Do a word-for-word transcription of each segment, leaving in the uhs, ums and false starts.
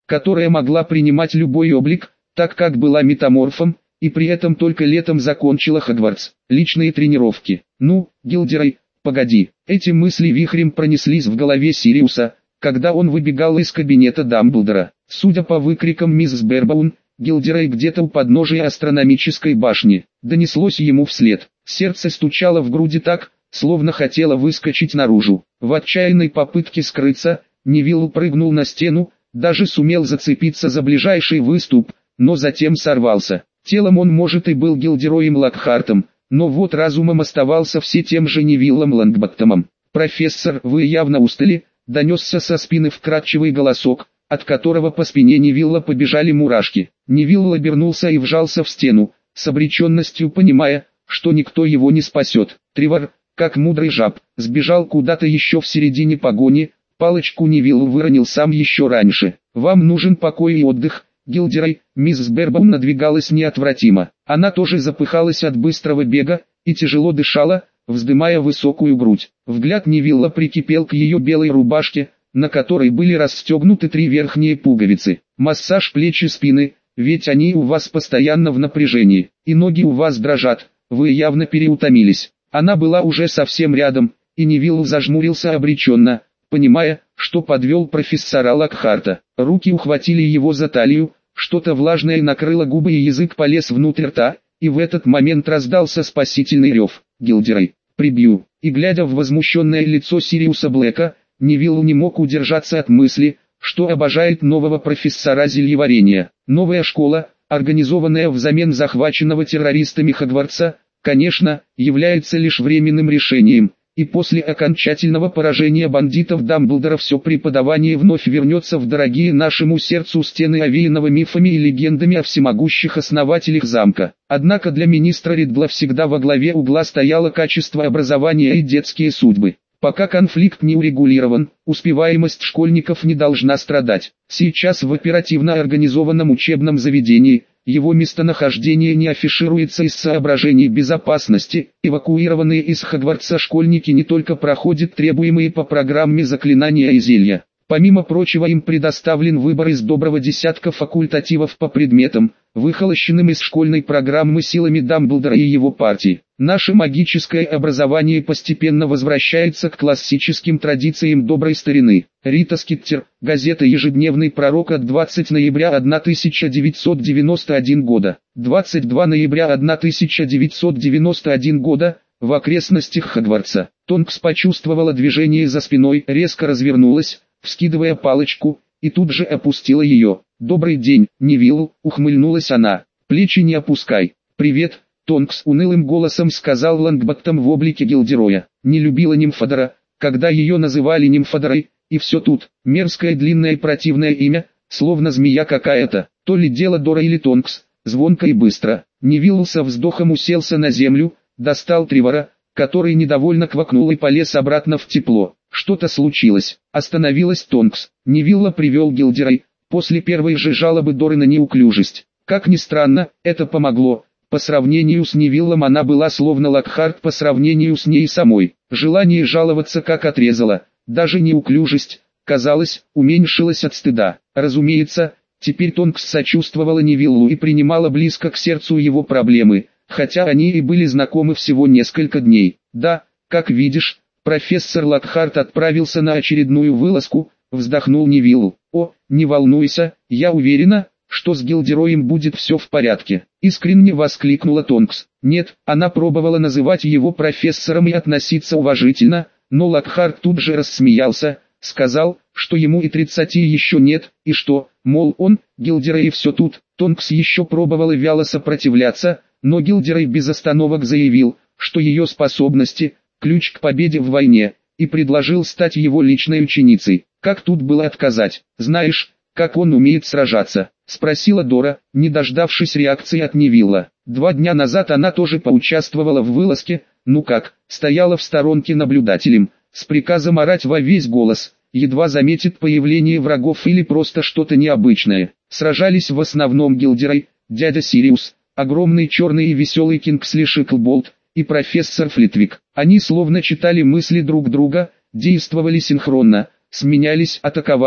которая могла принимать любой облик, так как была метаморфом, и при этом только летом закончила Хогвартс. Личные тренировки. Ну, Гилдерой, погоди. Эти мысли вихрем пронеслись в голове Сириуса, когда он выбегал из кабинета Дамблдора. Судя по выкрикам миссис Бербаун, Гилдерой где-то у подножия астрономической башни. Донеслось ему вслед. Сердце стучало в груди так, словно хотело выскочить наружу. В отчаянной попытке скрыться, Невилл прыгнул на стену, даже сумел зацепиться за ближайший выступ, но затем сорвался. Телом он, может, и был Гилдероем Локхартом, но вот разумом оставался все тем же Невиллом Лонгботтомом. «Профессор, вы явно устали», — донесся со спины вкрадчивый голосок, от которого по спине Невилла побежали мурашки. Невилл обернулся и вжался в стену, с обреченностью понимая, что никто его не спасет. Тревор, как мудрый жаб, сбежал куда-то еще в середине погони, палочку Невилл выронил сам еще раньше. «Вам нужен покой и отдых, Гилдерой», миссис Бербаун надвигалась неотвратимо. Она тоже запыхалась от быстрого бега, и тяжело дышала, вздымая высокую грудь. Взгляд Невилла прикипел к ее белой рубашке, на которой были расстегнуты три верхние пуговицы. «Массаж плеч и спины, ведь они у вас постоянно в напряжении, и ноги у вас дрожат, вы явно переутомились». Она была уже совсем рядом, и Невилл зажмурился обреченно, понимая, что подвел профессора Локхарта. Руки ухватили его за талию, что-то влажное накрыло губы и язык полез внутрь рта, и в этот момент раздался спасительный рев. «Гилдерой, прибью!» И глядя в возмущенное лицо Сириуса Блэка, Невилл не мог удержаться от мысли, что обожает нового профессора зельеварения. Новая школа, организованная взамен захваченного террористами Хогвартса, конечно, является лишь временным решением, и после окончательного поражения бандитов Дамблдора все преподавание вновь вернется в дорогие нашему сердцу стены овеянного мифами и легендами о всемогущих основателях замка. Однако для министра Ридла всегда во главе угла стояло качество образования и детские судьбы. Пока конфликт не урегулирован, успеваемость школьников не должна страдать. Сейчас в оперативно организованном учебном заведении, его местонахождение не афишируется из соображений безопасности. Эвакуированные из Хогвартса школьники не только проходят требуемые по программе заклинания и зелья. Помимо прочего им предоставлен выбор из доброго десятка факультативов по предметам, выхолощенным из школьной программы силами Дамблдора и его партии. Наше магическое образование постепенно возвращается к классическим традициям доброй старины. Рита Скиттер, газета «Ежедневный пророк» от двадцатого ноября тысяча девятьсот девяносто первого года. двадцать второго ноября тысяча девятьсот девяносто первого года, в окрестностях Хогвартса. Тонкс почувствовала движение за спиной, резко развернулась, вскидывая палочку, и тут же опустила ее. «Добрый день, Невилл», — ухмыльнулась она. «Плечи не опускай». «Привет, Тонкс», — унылым голосом сказал Лонгботтом в облике Гилдероя. Не любила Нимфодора, когда ее называли Нимфодорой, и все тут. Мерзкое длинное противное имя, словно змея какая-то. То ли дело Дора или Тонкс, звонко и быстро. Невилл со вздохом уселся на землю, достал Тревора, который недовольно квакнул и полез обратно в тепло. Что-то случилось. Остановилась Тонкс. Невилла привел Гилдерой, после первой же жалобы Доры на неуклюжесть. Как ни странно, это помогло. По сравнению с Невиллом она была словно Локхарт по сравнению с ней самой. Желание жаловаться как отрезало. Даже неуклюжесть, казалось, уменьшилась от стыда. Разумеется, теперь Тонкс сочувствовала Невиллу и принимала близко к сердцу его проблемы, хотя они и были знакомы всего несколько дней. Да, как видишь, профессор Локхарт отправился на очередную вылазку, вздохнул Невилл. «О, не волнуйся, я уверена, что с Гилдероем будет все в порядке», — искренне воскликнула Тонкс. Нет, она пробовала называть его профессором и относиться уважительно, но Локхарт тут же рассмеялся, сказал, что ему и тридцати еще нет, и что, мол, он, Гилдерой и все тут. Тонкс еще пробовала вяло сопротивляться, но Гилдерой без остановок заявил, что ее способности — ключ к победе в войне, и предложил стать его личной ученицей. Как тут было отказать? «Знаешь, как он умеет сражаться?» — спросила Дора, не дождавшись реакции от Невилла. Два дня назад она тоже поучаствовала в вылазке, ну как, стояла в сторонке наблюдателем, с приказом орать во весь голос, едва заметит появление врагов или просто что-то необычное. Сражались в основном Гилдерой, дядя Сириус, огромный черный и веселый Кингсли Шиклболт, и профессор Флитвик. Они словно читали мысли друг друга, действовали синхронно, сменялись, атаковали,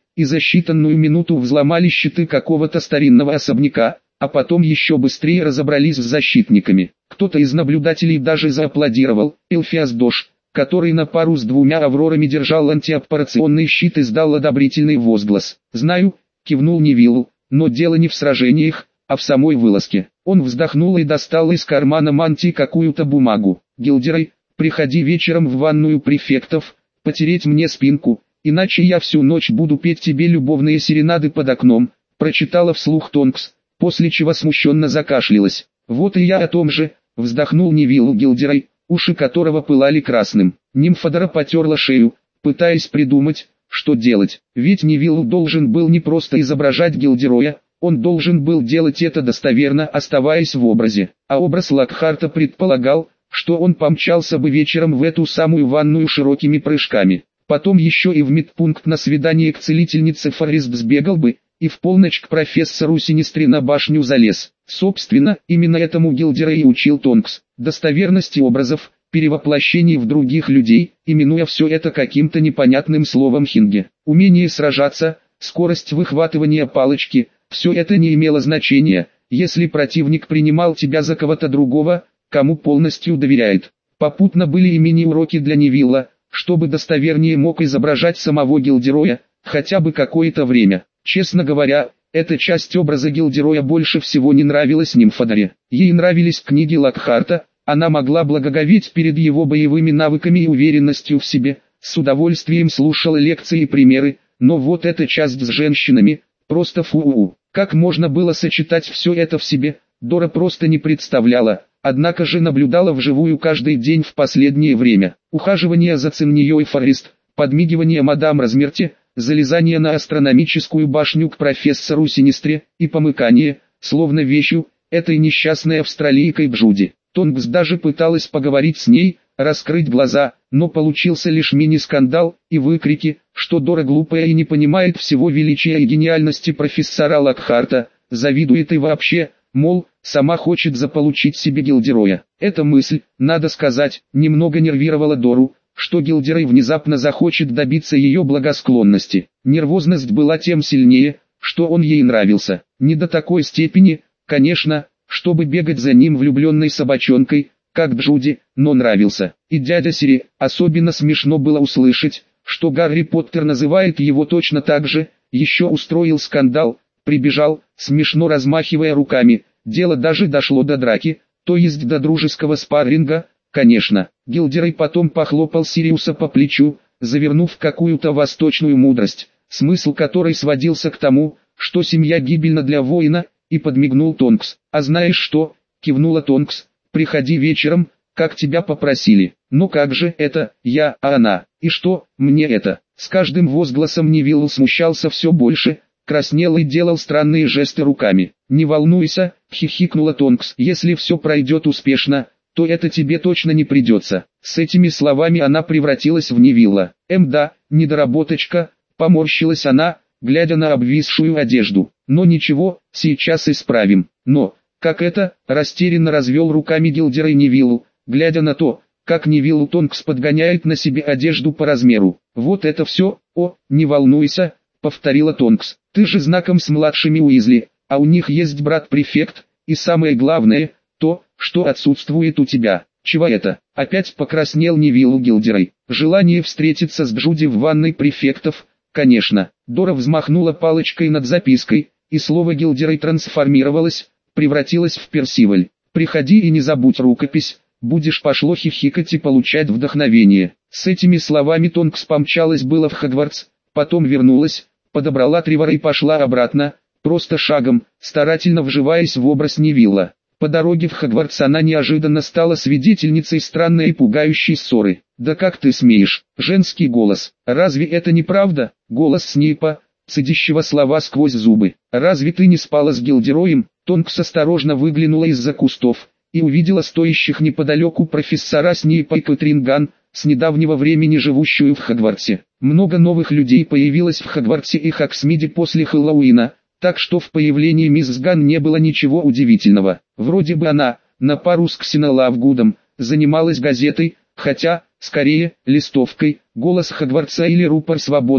и за считанную минуту взломали щиты какого-то старинного особняка, а потом еще быстрее разобрались с защитниками. Кто-то из наблюдателей даже зааплодировал. Элфиас Дош, который на пару с двумя Аврорами держал антиаппарационный щит, издал одобрительный возглас. «Знаю», — кивнул Невилл, — «но дело не в сражениях, а в самой вылазке». Он вздохнул и достал из кармана мантии какую-то бумагу. «Гилдерай, приходи вечером в ванную префектов, потереть мне спинку, иначе я всю ночь буду петь тебе любовные серенады под окном», — прочитала вслух Тонкс, после чего смущенно закашлялась. «Вот и я о том же», — вздохнул Невилл Гилдерай, уши которого пылали красным. Нимфодора потерла шею, пытаясь придумать, что делать. Ведь Невилл должен был не просто изображать Гилдероя, он должен был делать это достоверно, оставаясь в образе. А образ Локхарта предполагал, что он помчался бы вечером в эту самую ванную широкими прыжками. Потом еще и в медпункт на свидание к целительнице Форест сбегал бы, и в полночь к профессору Синистре на башню залез. Собственно, именно этому Гилдерай и учил Тонкс. Достоверности образов, перевоплощений в других людей, именуя все это каким-то непонятным словом хинге. Умение сражаться, скорость выхватывания палочки, все это не имело значения, если противник принимал тебя за кого-то другого, кому полностью доверяет. Попутно были и мини-уроки для Невилла, чтобы достовернее мог изображать самого Гилдероя, хотя бы какое-то время. Честно говоря, эта часть образа Гилдероя больше всего не нравилась Нимфодоре. Ей нравились книги Локхарта, она могла благоговеть перед его боевыми навыками и уверенностью в себе, с удовольствием слушала лекции и примеры, но вот эта часть с женщинами, просто фу-у-у. Как можно было сочетать все это в себе, Дора просто не представляла, однако же наблюдала вживую каждый день в последнее время. Ухаживание за Циннией Форест, подмигивание мадам Размерти, залезание на астрономическую башню к профессору Синистре и помыкание, словно вещью, этой несчастной австралийкой Джуди. Тонкс даже пыталась поговорить с ней, раскрыть глаза, но получился лишь мини-скандал и выкрики, что Дора глупая и не понимает всего величия и гениальности профессора Локхарта, завидует и вообще, мол, сама хочет заполучить себе Гилдероя. Эта мысль, надо сказать, немного нервировала Дору, что Гилдерой внезапно захочет добиться ее благосклонности. Нервозность была тем сильнее, что он ей нравился. Не до такой степени, конечно, чтобы бегать за ним влюбленной собачонкой, как Джуди, но нравился. И дядя Сири, особенно смешно было услышать, что Гарри Поттер называет его точно так же, еще устроил скандал, прибежал, смешно размахивая руками, дело даже дошло до драки, то есть до дружеского спарринга. Конечно, Гилдерай потом похлопал Сириуса по плечу, завернув какую-то восточную мудрость, смысл которой сводился к тому, что семья гибельна для воина, и подмигнул Тонкс. «А знаешь что?» — кивнула Тонкс. «Приходи вечером, как тебя попросили». «Ну как же это, я, а она? И что, мне это?» С каждым возгласом Невилл смущался все больше, краснел и делал странные жесты руками. «Не волнуйся», — хихикнула Тонкс. «Если все пройдет успешно, то это тебе точно не придется». С этими словами она превратилась в Невилла. «Эм да, недоработочка», — поморщилась она, глядя на обвисшую одежду. «Но ничего, сейчас исправим». «Но, как это?» — растерянно развел руками Гилдерай Невиллу, глядя на то, как Невилл Тонкс подгоняет на себе одежду по размеру. «Вот это все, о, не волнуйся», — повторила Тонкс. «Ты же знаком с младшими Уизли, а у них есть брат-префект, и самое главное, то, что отсутствует у тебя». «Чего это?» — опять покраснел Невилл Гилдерай. «Желание встретиться с Джуди в ванной префектов, конечно». Дора взмахнула палочкой над запиской, и слово Гилдерай трансформировалось, превратилось в Персиваль. «Приходи и не забудь рукопись, будешь пошло хихикать и получать вдохновение». С этими словами Тонкс помчалась было в Хогвартс, потом вернулась, подобрала Тревора и пошла обратно, просто шагом, старательно вживаясь в образ Невилла. По дороге в Хогвартс она неожиданно стала свидетельницей странной и пугающей ссоры. «Да как ты смеешь?» Женский голос. «Разве это не правда?» Голос Снейпа, цедящего слова сквозь зубы. «Разве ты не спала с Гилдероем?» Тонкс осторожно выглянула из-за кустов и увидела стоящих неподалеку профессора Снейпа и Кэтрин Ган, с недавнего времени живущую в Хогвартсе. Много новых людей появилось в Хогвартсе и Хоксмиде после Хэллоуина, так что в появлении мисс Ган не было ничего удивительного. Вроде бы она, на пару с Ксена Лавгудом, занималась газетой, хотя, скорее, листовкой, «Голос Хогвартса» или «Рупор Свободы»,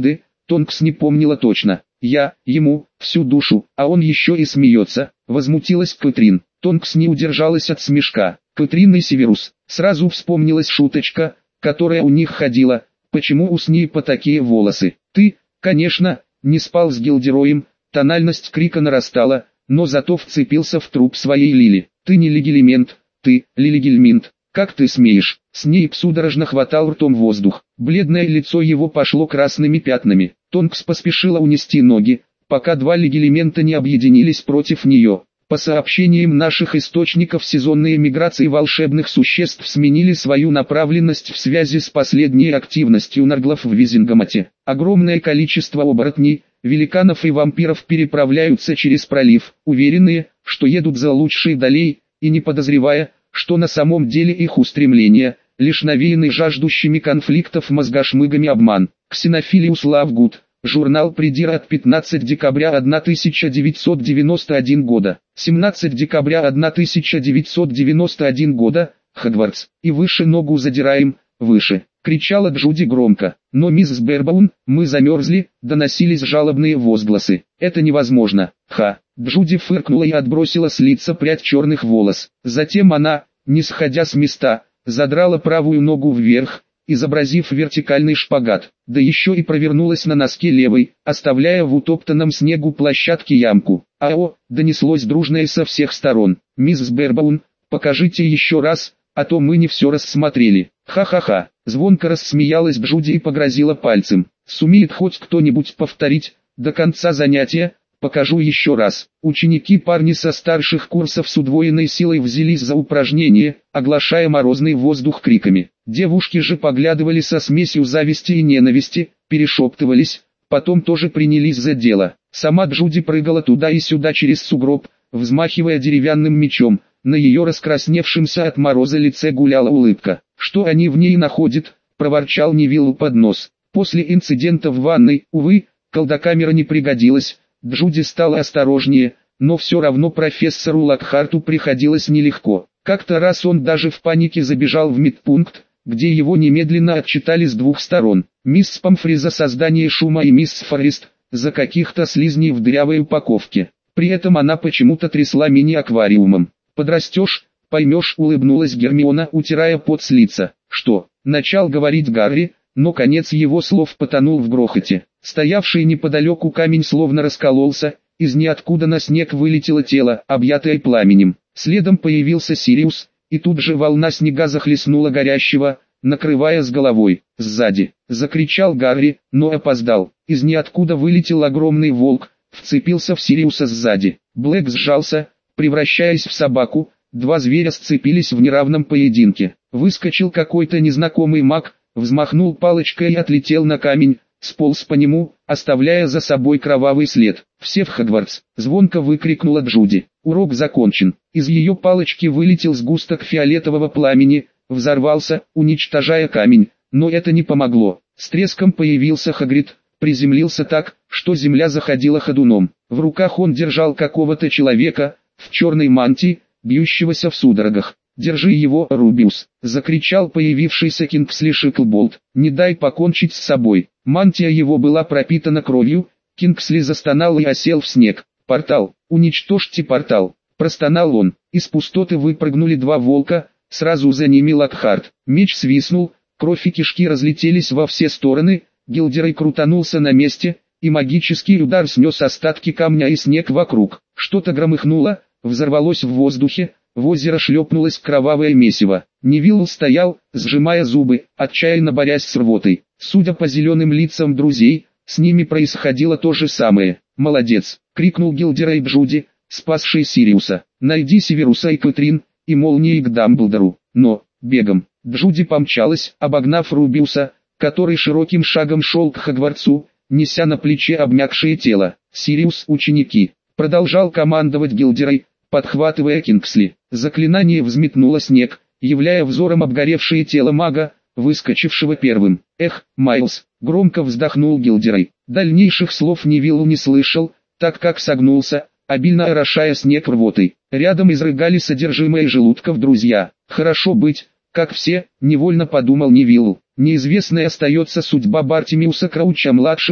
Тонкс не помнила точно. Я, ему, всю душу, а он еще и смеется, возмутилась Кэтрин. Тонкс не удержалась от смешка. Кэтрин и Северус. Сразу вспомнилась шуточка, которая у них ходила, почему у Снейпа такие волосы. Ты, конечно, не спал с Гилдероем, тональность крика нарастала, но зато вцепился в труп своей Лили. Ты не Лигелимент, ты, Лилигельминт. Как ты смеешь? Снейп судорожно хватал ртом воздух. Бледное лицо его пошло красными пятнами. Тонкс поспешила унести ноги, пока два легилимента не объединились против нее. По сообщениям наших источников, сезонные миграции волшебных существ сменили свою направленность в связи с последней активностью нарглов в Визингамате. Огромное количество оборотней, великанов и вампиров переправляются через пролив, уверенные, что едут за лучшей долей, и не подозревая, что на самом деле их устремления – лишь навеянный жаждущими конфликтов мозгошмыгами обман. Ксенофилиус Лавгуд, журнал Придира от пятнадцатого декабря тысяча девятьсот девяносто первого года, семнадцатого декабря тысяча девятьсот девяносто первого года, Хогвартс, и выше ногу задираем, выше, кричала Джуди громко. Но мисс Бербаун, мы замерзли, доносились жалобные возгласы. Это невозможно, ха. Джуди фыркнула и отбросила с лица прядь черных волос. Затем она, не сходя с места, задрала правую ногу вверх, изобразив вертикальный шпагат, да еще и провернулась на носке левой, оставляя в утоптанном снегу площадке ямку. «Ао!» — донеслось дружное со всех сторон. «Мисс Бербаун, покажите еще раз, а то мы не все рассмотрели». «Ха-ха-ха!» — звонко рассмеялась Джуди и погрозила пальцем. «Сумеет хоть кто-нибудь повторить, до конца занятия, покажу еще раз». Ученики-парни со старших курсов с удвоенной силой взялись за упражнение, оглашая морозный воздух криками. Девушки же поглядывали со смесью зависти и ненависти, перешептывались, потом тоже принялись за дело. Сама Джуди прыгала туда и сюда через сугроб, взмахивая деревянным мечом. На ее раскрасневшемся от мороза лице гуляла улыбка. «Что они в ней находят?» – проворчал Невилл под нос. После инцидента в ванной, увы, колдокамера не пригодилась. Джуди стала осторожнее, но все равно профессору Локхарту приходилось нелегко. Как-то раз он даже в панике забежал в медпункт, где его немедленно отчитали с двух сторон. Мисс Помфри за создание шума и мисс Форест за каких-то слизней в дырявой упаковке. При этом она почему-то трясла мини-аквариумом. «Подрастешь, поймешь», — улыбнулась Гермиона, утирая пот с лица. «Что?» — начал говорить Гарри, но конец его слов потонул в грохоте. Стоявший неподалеку камень словно раскололся, из ниоткуда на снег вылетело тело, объятое пламенем. Следом появился Сириус, и тут же волна снега захлестнула горящего, накрывая с головой. «Сзади!» — закричал Гарри, но опоздал. Из ниоткуда вылетел огромный волк, вцепился в Сириуса сзади. Блэк сжался, превращаясь в собаку, два зверя сцепились в неравном поединке. Выскочил какой-то незнакомый маг, взмахнул палочкой и отлетел на камень, сполз по нему, оставляя за собой кровавый след. «Все в Хогвартс!» — звонко выкрикнула Джуди. Урок закончен. Из ее палочки вылетел сгусток фиолетового пламени, взорвался, уничтожая камень, но это не помогло. С треском появился Хагрид, приземлился так, что земля заходила ходуном. В руках он держал какого-то человека, в черной мантии, бьющегося в судорогах. «Держи его, Рубиус!» — закричал появившийся Кингсли Шиклболт. «Не дай покончить с собой!» Мантия его была пропитана кровью. Кингсли застонал и осел в снег. «Портал! Уничтожьте портал!» — простонал он. Из пустоты выпрыгнули два волка, сразу за ними Локхарт. Меч свистнул, кровь и кишки разлетелись во все стороны, Гилдерой крутанулся на месте, и магический удар снес остатки камня и снег вокруг. Что-то громыхнуло, взорвалось в воздухе, в озеро шлепнулось кровавое месиво. Невилл стоял, сжимая зубы, отчаянно борясь с рвотой. Судя по зеленым лицам друзей, с ними происходило то же самое. «Молодец!» — крикнул Гилдерой Джуди, спасший Сириуса. «Найди Северуса и Кэтрин, и молнией к Дамблдору». Но, бегом, Джуди помчалась, обогнав Рубиуса, который широким шагом шел к Хогвартсу, неся на плече обмякшее тело. «Сириус, ученики!» — продолжал командовать Гилдерой, подхватывая Кингсли. Заклинание взметнуло снег, являя взором обгоревшее тело мага, выскочившего первым. «Эх, Майлз!» — громко вздохнул Гилдерой. Дальнейших слов Невиллу не слышал, так как согнулся, обильно орошая снег рвотой. Рядом изрыгали содержимое желудков друзья. «Хорошо быть, как все», — невольно подумал Невилл. Неизвестной остается судьба Бартимиуса Крауча-младшего,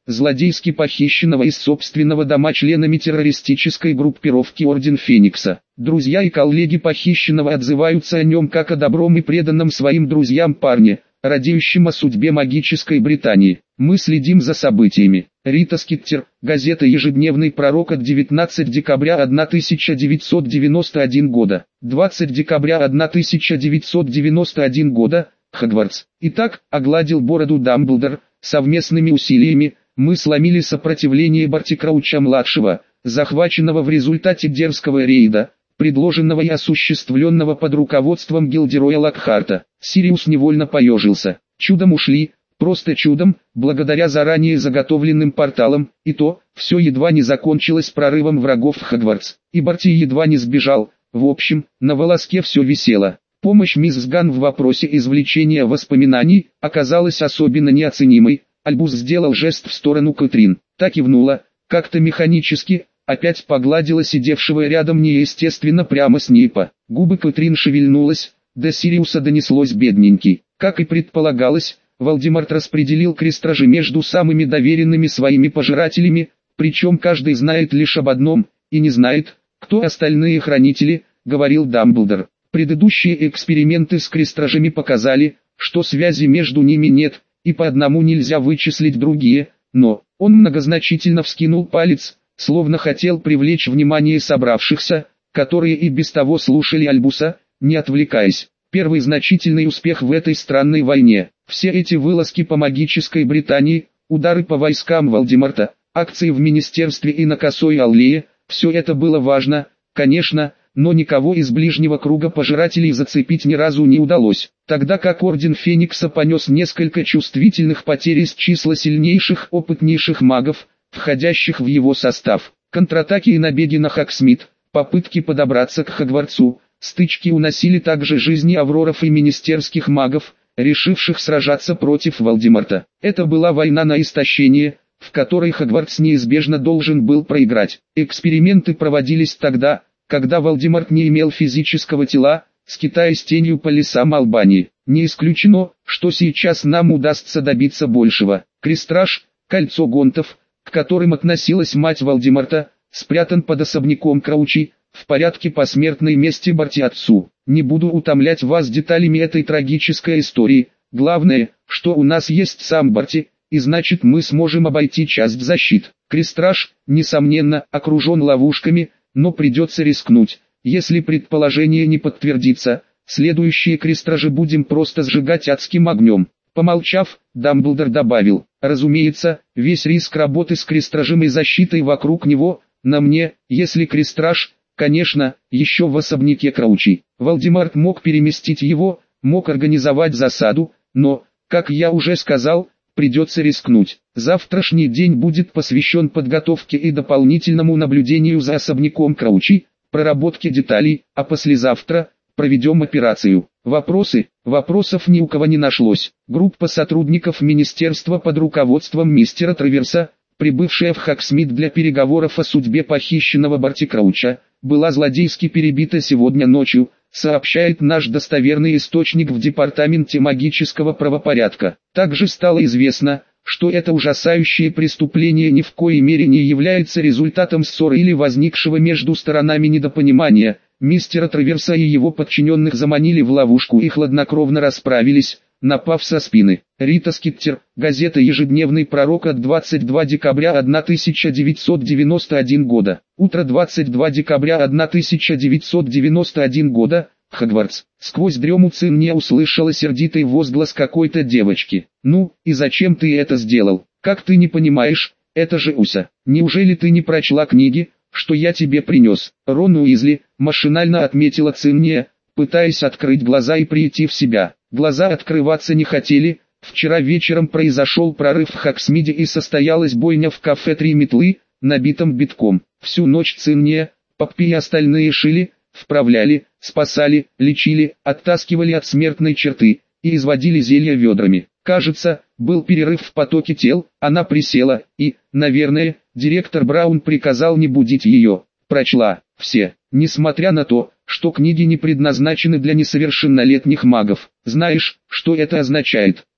злодейски похищенного из собственного дома членами террористической группировки Орден Феникса. Друзья и коллеги похищенного отзываются о нем как о добром и преданном своим друзьям парне, радеющем о судьбе магической Британии. Мы следим за событиями. Рита Скиттер, газета «Ежедневный пророк» от девятнадцатого декабря тысяча девятьсот девяносто первого года. двадцатого декабря тысяча девятьсот девяносто первого года, Хогвартс. Итак, огладил бороду Дамблдор, совместными усилиями, мы сломили сопротивление Барти Крауча-младшего, захваченного в результате дерзкого рейда, предложенного и осуществленного под руководством Гилдероя Локхарта. Сириус невольно поежился. Чудом ушли, просто чудом, благодаря заранее заготовленным порталам, и то, все едва не закончилось прорывом врагов в Хогвартс, и Барти едва не сбежал. В общем, на волоске все висело. Помощь мисс Ган в вопросе извлечения воспоминаний оказалась особенно неоценимой. Альбус сделал жест в сторону Кэтрин, та кивнула, как-то механически, опять погладила сидевшего рядом неестественно прямо Снейпа. Губы Кэтрин шевельнулась, до Сириуса донеслось бедненький. Как и предполагалось, Волдеморт распределил крестражи между самыми доверенными своими пожирателями, причем каждый знает лишь об одном, и не знает, кто остальные хранители, говорил Дамблдор. Предыдущие эксперименты с крестражами показали, что связи между ними нет, и по одному нельзя вычислить другие, но, он многозначительно вскинул палец, словно хотел привлечь внимание собравшихся, которые и без того слушали Альбуса, не отвлекаясь. Первый значительный успех в этой странной войне. Все эти вылазки по магической Британии, удары по войскам Волдеморта, акции в министерстве и на Косой Аллее, все это было важно, конечно, но никого из ближнего круга пожирателей зацепить ни разу не удалось. Тогда как Орден Феникса понес несколько чувствительных потерь из числа сильнейших, опытнейших магов, входящих в его состав. Контратаки и набеги на Хогсмит, попытки подобраться к Хогвартсу, стычки уносили также жизни авроров и министерских магов, решивших сражаться против Волдеморта. Это была война на истощение, в которой Хогвартс неизбежно должен был проиграть. Эксперименты проводились тогда, когда Волдеморт не имел физического тела, скитаясь тенью по лесам Албании. Не исключено, что сейчас нам удастся добиться большего. Крестраж, кольцо гонтов, к которым относилась мать Волдеморта, спрятан под особняком Краучи, в порядке посмертной мести Барти отцу. Не буду утомлять вас деталями этой трагической истории. Главное, что у нас есть сам Барти, и значит мы сможем обойти часть защит. Крестраж, несомненно, окружен ловушками, но придется рискнуть. Если предположение не подтвердится, следующие крестражи будем просто сжигать адским огнем. Помолчав, Дамблдор добавил, разумеется, весь риск работы с крестражем и защитой вокруг него, на мне, если крестраж, конечно, еще в особняке Краучи. Волдеморт мог переместить его, мог организовать засаду, но, как я уже сказал, придется рискнуть. Завтрашний день будет посвящен подготовке и дополнительному наблюдению за особняком Краучи, проработке деталей, а послезавтра проведем операцию. Вопросы? Вопросов ни у кого не нашлось. Группа сотрудников министерства под руководством мистера Траверса, прибывшая в Хогсмит для переговоров о судьбе похищенного Барти Крауча, была злодейски перебита сегодня ночью, сообщает наш достоверный источник в департаменте магического правопорядка. Также стало известно, что это ужасающее преступление ни в коей мере не является результатом ссоры или возникшего между сторонами недопонимания. Мистера Траверса и его подчиненных заманили в ловушку и хладнокровно расправились, напав со спины. Рита Скиттер, газета «Ежедневный пророк» от двадцать второго декабря тысяча девятьсот девяносто первого года. Утро двадцать второго декабря тысяча девятьсот девяносто первого года, Хогвартс. Сквозь дрему Цинния услышала сердитый возглас какой-то девочки. «Ну, и зачем ты это сделал? Как ты не понимаешь, это же Уся. Неужели ты не прочла книги, что я тебе принес?» Рон Уизли, машинально отметила Цинния, пытаясь открыть глаза и прийти в себя. Глаза открываться не хотели. Вчера вечером произошел прорыв в Хогсмиде и состоялась бойня в кафе «Три метлы», набитом битком. Всю ночь Цинния, Поппи и остальные шили, вправляли, спасали, лечили, оттаскивали от смертной черты и изводили зелья ведрами. Кажется, был перерыв в потоке тел, она присела и, наверное, директор Браун приказал не будить ее. Прочла все, несмотря на то, что книги не предназначены для несовершеннолетних магов. Знаешь, что это означает?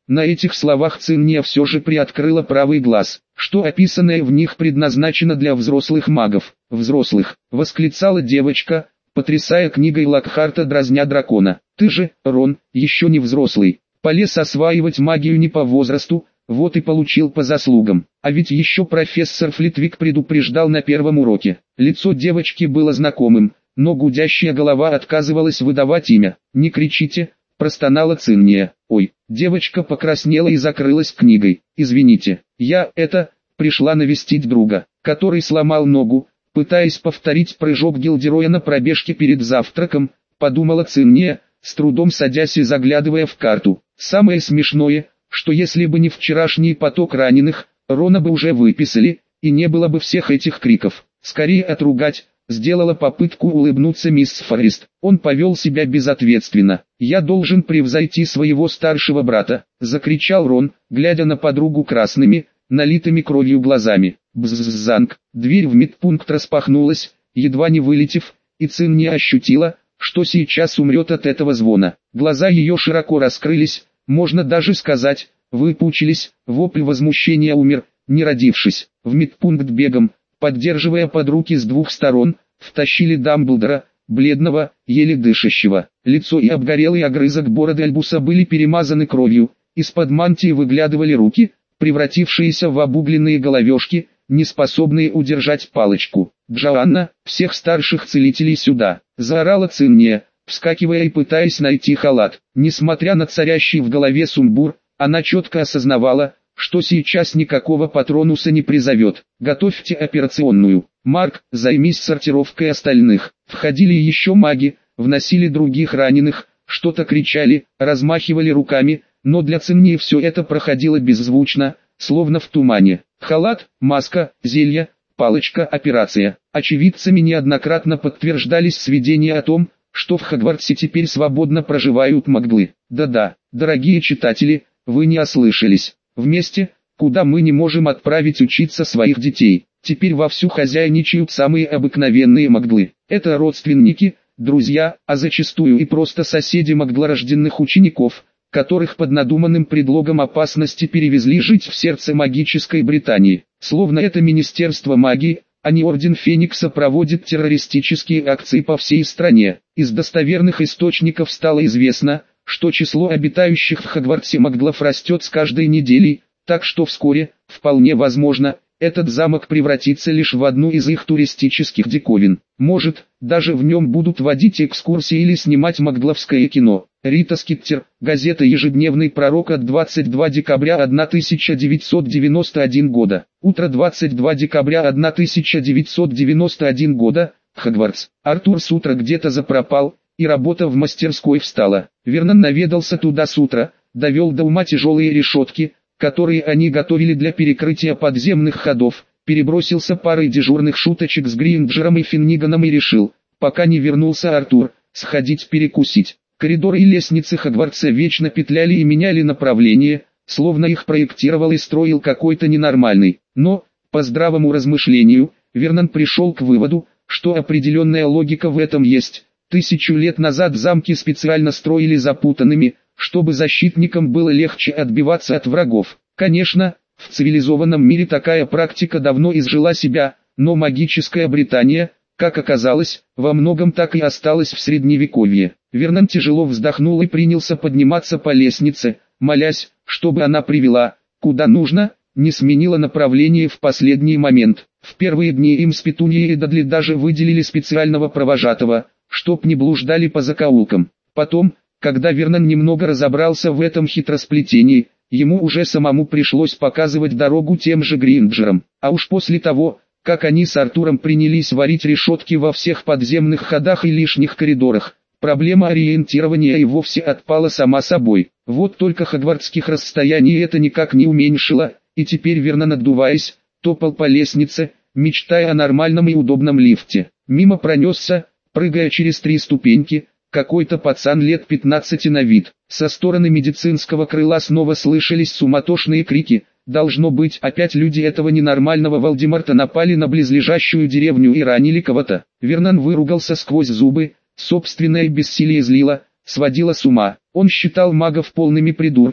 На этих словах Цинния все же приоткрыла правый глаз. Что описанное в них предназначено для взрослых магов. «Взрослых!» — восклицала девочка, потрясая книгой Локхарта, дразня дракона. «Ты же, Рон, еще не взрослый. Полез осваивать магию не по возрасту, вот и получил по заслугам. А ведь еще профессор Флитвик предупреждал на первом уроке». Лицо девочки было знакомым, но гудящая голова отказывалась выдавать имя. «Не кричите!» — простонала Цинния. «Ой!» — девочка покраснела и закрылась книгой. «Извините, я, это, пришла навестить друга, который сломал ногу, пытаясь повторить прыжок Гилдероя на пробежке перед завтраком», — подумала Цинния, с трудом садясь и заглядывая в карту. «Самое смешное, что если бы не вчерашний поток раненых, Рона бы уже выписали, и не было бы всех этих криков. Скорее отругать», — сделала попытку улыбнуться мисс Форест. «Он повел себя безответственно. Я должен превзойти своего старшего брата», — закричал Рон, глядя на подругу красными, налитыми кровью глазами. Бзззанг. Дверь в медпункт распахнулась, едва не вылетев, и Цинния ощутила, что сейчас умрет от этого звона. Глаза ее широко раскрылись, можно даже сказать, выпучились, вопль возмущения умер, не родившись. В медпункт бегом, поддерживая под руки с двух сторон, втащили Дамблдора, бледного, еле дышащего. Лицо и обгорелый огрызок бороды Альбуса были перемазаны кровью, из-под мантии выглядывали руки, превратившиеся в обугленные головешки, не способные удержать палочку. «Джоанна, всех старших целителей сюда!» — заорала Цинния, вскакивая и пытаясь найти халат. Несмотря на царящий в голове сумбур, она четко осознавала, что сейчас никакого патронуса не призовет. «Готовьте операционную. Марк, займись сортировкой остальных». Входили еще маги, вносили других раненых, что-то кричали, размахивали руками, но для Циннии все это проходило беззвучно, словно в тумане. Халат, маска, зелья, палочка, операция. Очевидцами неоднократно подтверждались сведения о том, что в Хогвартсе теперь свободно проживают маглы. Да-да, дорогие читатели, вы не ослышались. В месте, куда мы не можем отправить учиться своих детей, теперь вовсю хозяйничают самые обыкновенные маглы. Это родственники, друзья, а зачастую и просто соседи маглорожденных учеников, которых под надуманным предлогом опасности перевезли жить в сердце магической Британии. Словно это Министерство магии, а не Орден Феникса, проводит террористические акции по всей стране. Из достоверных источников стало известно, что число обитающих в Хогвартсе маглов растет с каждой неделей, так что вскоре, вполне возможно, этот замок превратится лишь в одну из их туристических диковин. Может, даже в нем будут водить экскурсии или снимать магловское кино. Рита Скиттер, газета «Ежедневный пророк» от двадцать второго декабря тысяча девятьсот девяносто первого года. Утро двадцать второго декабря тысяча девятьсот девяносто первого года, Хогвартс. Артур с утра где-то запропал, и работа в мастерской встала. Вернон наведался туда с утра, довел до ума тяжелые решетки, которые они готовили для перекрытия подземных ходов, перебросился парой дежурных шуточек с Гринджером и Финниганом и решил, пока не вернулся Артур, сходить перекусить. Коридоры и лестницы Хогвартса вечно петляли и меняли направление, словно их проектировал и строил какой-то ненормальный. Но, по здравому размышлению, Вернон пришел к выводу, что определенная логика в этом есть. Тысячу лет назад замки специально строили запутанными, чтобы защитникам было легче отбиваться от врагов. Конечно, в цивилизованном мире такая практика давно изжила себя, но магическая Британия, как оказалось, во многом так и осталась в средневековье. Вернон тяжело вздохнул и принялся подниматься по лестнице, молясь, чтобы она привела, куда нужно, не сменила направление в последний момент. В первые дни им с Петуньей и Дадли даже выделили специального провожатого, чтоб не блуждали по закоулкам. Потом, когда Вернон немного разобрался в этом хитросплетении, ему уже самому пришлось показывать дорогу тем же Гринджерам. А уж после того, как они с Артуром принялись варить решетки во всех подземных ходах и лишних коридорах, проблема ориентирования и вовсе отпала сама собой. Вот только хогвартских расстояний это никак не уменьшило, и теперь Вернон, отдуваясь, топал по лестнице, мечтая о нормальном и удобном лифте. Мимо пронесся, прыгая через три ступеньки, какой-то пацан лет пятнадцати на вид. Со стороны медицинского крыла снова слышались суматошные крики. Должно быть, опять люди этого ненормального Волдеморта напали на близлежащую деревню и ранили кого-то. Вернон выругался сквозь зубы, собственное бессилие злило, сводило с ума. Он считал магов полными придурками,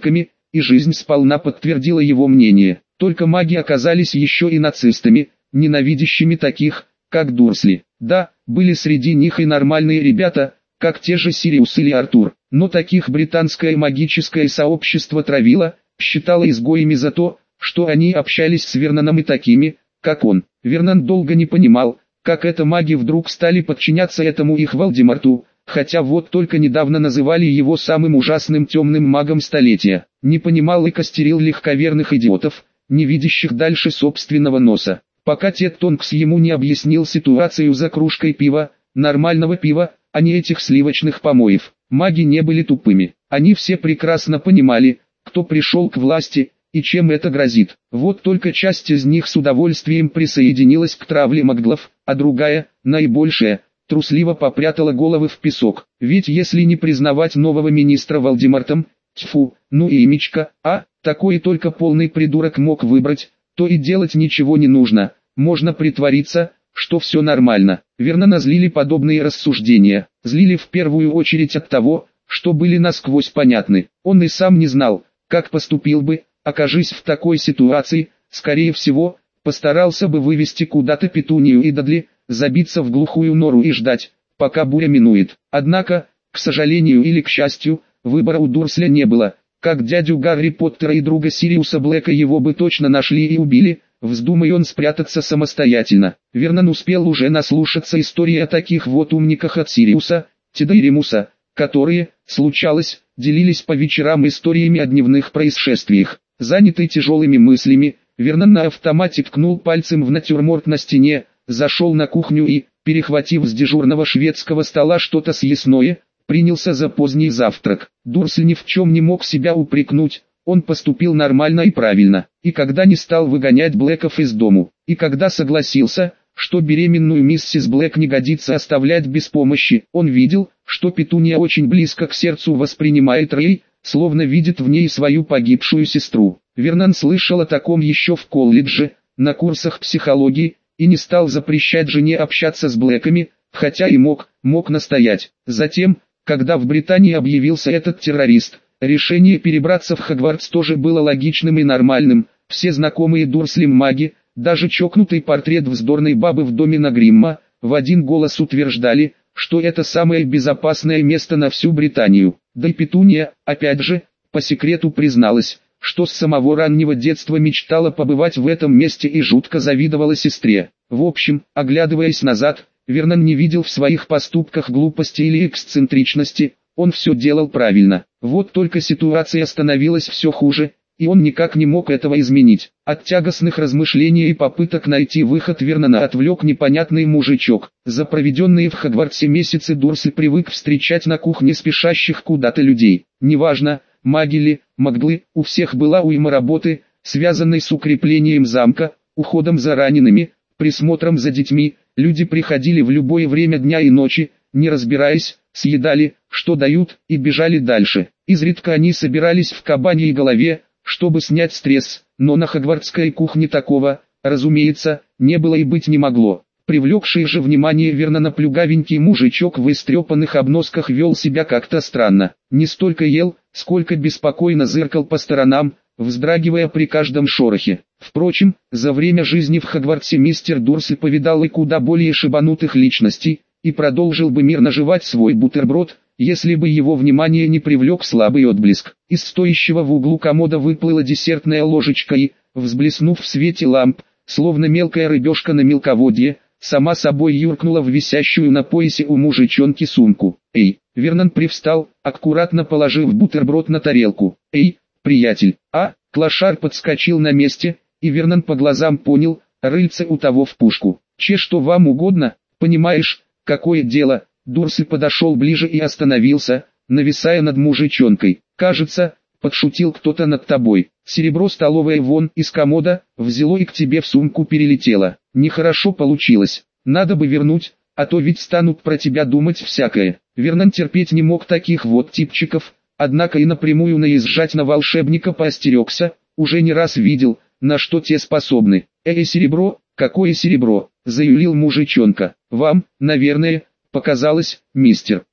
и жизнь сполна подтвердила его мнение. Только маги оказались еще и нацистами, ненавидящими таких, как Дурсли. Да, были среди них и нормальные ребята, как те же Сириус или Артур, но таких британское магическое сообщество травило, считало изгоями за то, что они общались с Верноном и такими, как он. Вернон долго не понимал, как это маги вдруг стали подчиняться этому их Волдеморту, хотя вот только недавно называли его самым ужасным темным магом столетия. Не понимал и костерил легковерных идиотов, не видящих дальше собственного носа. Пока Тед Тонкс ему не объяснил ситуацию за кружкой пива, нормального пива, а не этих сливочных помоев. Маги не были тупыми. Они все прекрасно понимали, кто пришел к власти, и чем это грозит. Вот только часть из них с удовольствием присоединилась к травле маглов, а другая, наибольшая, трусливо попрятала головы в песок. Ведь если не признавать нового министра Волдемортом, тьфу, ну и имечко, а, такой только полный придурок мог выбрать, то и делать ничего не нужно, можно притвориться, что все нормально. Верно злили подобные рассуждения, злили в первую очередь от того, что были насквозь понятны. Он и сам не знал, как поступил бы, окажись в такой ситуации, скорее всего, постарался бы вывести куда-то Петунию и Дадли, забиться в глухую нору и ждать, пока буря минует. Однако, к сожалению или к счастью, выбора у Дурсля не было. Как дядю Гарри Поттера и друга Сириуса Блэка его бы точно нашли и убили, вздумай он спрятаться самостоятельно. Вернон успел уже наслушаться истории о таких вот умниках от Сириуса, Теда и Ремуса, которые, случалось, делились по вечерам историями о дневных происшествиях. Занятый тяжелыми мыслями, Вернон на автомате ткнул пальцем в натюрморт на стене, зашел на кухню и, перехватив с дежурного шведского стола что-то съестное, принялся за поздний завтрак. Дурсль ни в чем не мог себя упрекнуть, он поступил нормально и правильно, и когда не стал выгонять Блэков из дому, и когда согласился, что беременную миссис Блэк не годится оставлять без помощи, он видел, что Петуния очень близко к сердцу воспринимает Рэй, словно видит в ней свою погибшую сестру. Вернон слышал о таком еще в колледже, на курсах психологии, и не стал запрещать жене общаться с Блэками, хотя и мог, мог настоять. Затем, когда в Британии объявился этот террорист, решение перебраться в Хогвартс тоже было логичным и нормальным. Все знакомые Дурслям маги, даже чокнутый портрет вздорной бабы в доме на Гримма, в один голос утверждали, что это самое безопасное место на всю Британию. Да и Петуния, опять же, по секрету призналась, что с самого раннего детства мечтала побывать в этом месте и жутко завидовала сестре. В общем, оглядываясь назад, Вернон не видел в своих поступках глупости или эксцентричности, он все делал правильно. Вот только ситуация становилась все хуже, и он никак не мог этого изменить. От тягостных размышлений и попыток найти выход Вернона отвлек непонятный мужичок. За проведенные в Хогвартсе месяцы Дурсль привык встречать на кухне спешащих куда-то людей. Неважно, маги ли, маглы, у всех была уйма работы, связанной с укреплением замка, уходом за ранеными, присмотром за детьми. Люди приходили в любое время дня и ночи, не разбираясь, съедали, что дают, и бежали дальше. Изредка они собирались в кабаньей голове, чтобы снять стресс, но на хогвартской кухне такого, разумеется, не было и быть не могло. Привлекший же внимание Вернона плюгавенький мужичок в истрепанных обносках вел себя как-то странно. Не столько ел, сколько беспокойно зыркал по сторонам, вздрагивая при каждом шорохе. Впрочем, за время жизни в Хогвартсе мистер Дурсль повидал и куда более шибанутых личностей, и продолжил бы мирно жевать свой бутерброд, если бы его внимание не привлек слабый отблеск. Из стоящего в углу комода выплыла десертная ложечка и, взблеснув в свете ламп, словно мелкая рыбешка на мелководье, сама собой юркнула в висящую на поясе у мужичонки сумку. «Эй!» Вернон привстал, аккуратно положив бутерброд на тарелку. «Эй, приятель!» А, клошар подскочил на месте, и Вернон по глазам понял, рыльце у того в пушку. «Че что вам угодно, понимаешь, какое дело?» Дурсль подошел ближе и остановился, нависая над мужичонкой. «Кажется, подшутил кто-то над тобой. Серебро столовое вон из комода, взяло и к тебе в сумку перелетело. Нехорошо получилось. Надо бы вернуть, а то ведь станут про тебя думать всякое». Вернон терпеть не мог таких вот типчиков, однако и напрямую наезжать на волшебника поостерегся, уже не раз видел, на что те способны. «Эй, серебро, какое серебро?» — заюлил мужичонка. «Вам, наверное, показалось, мистер».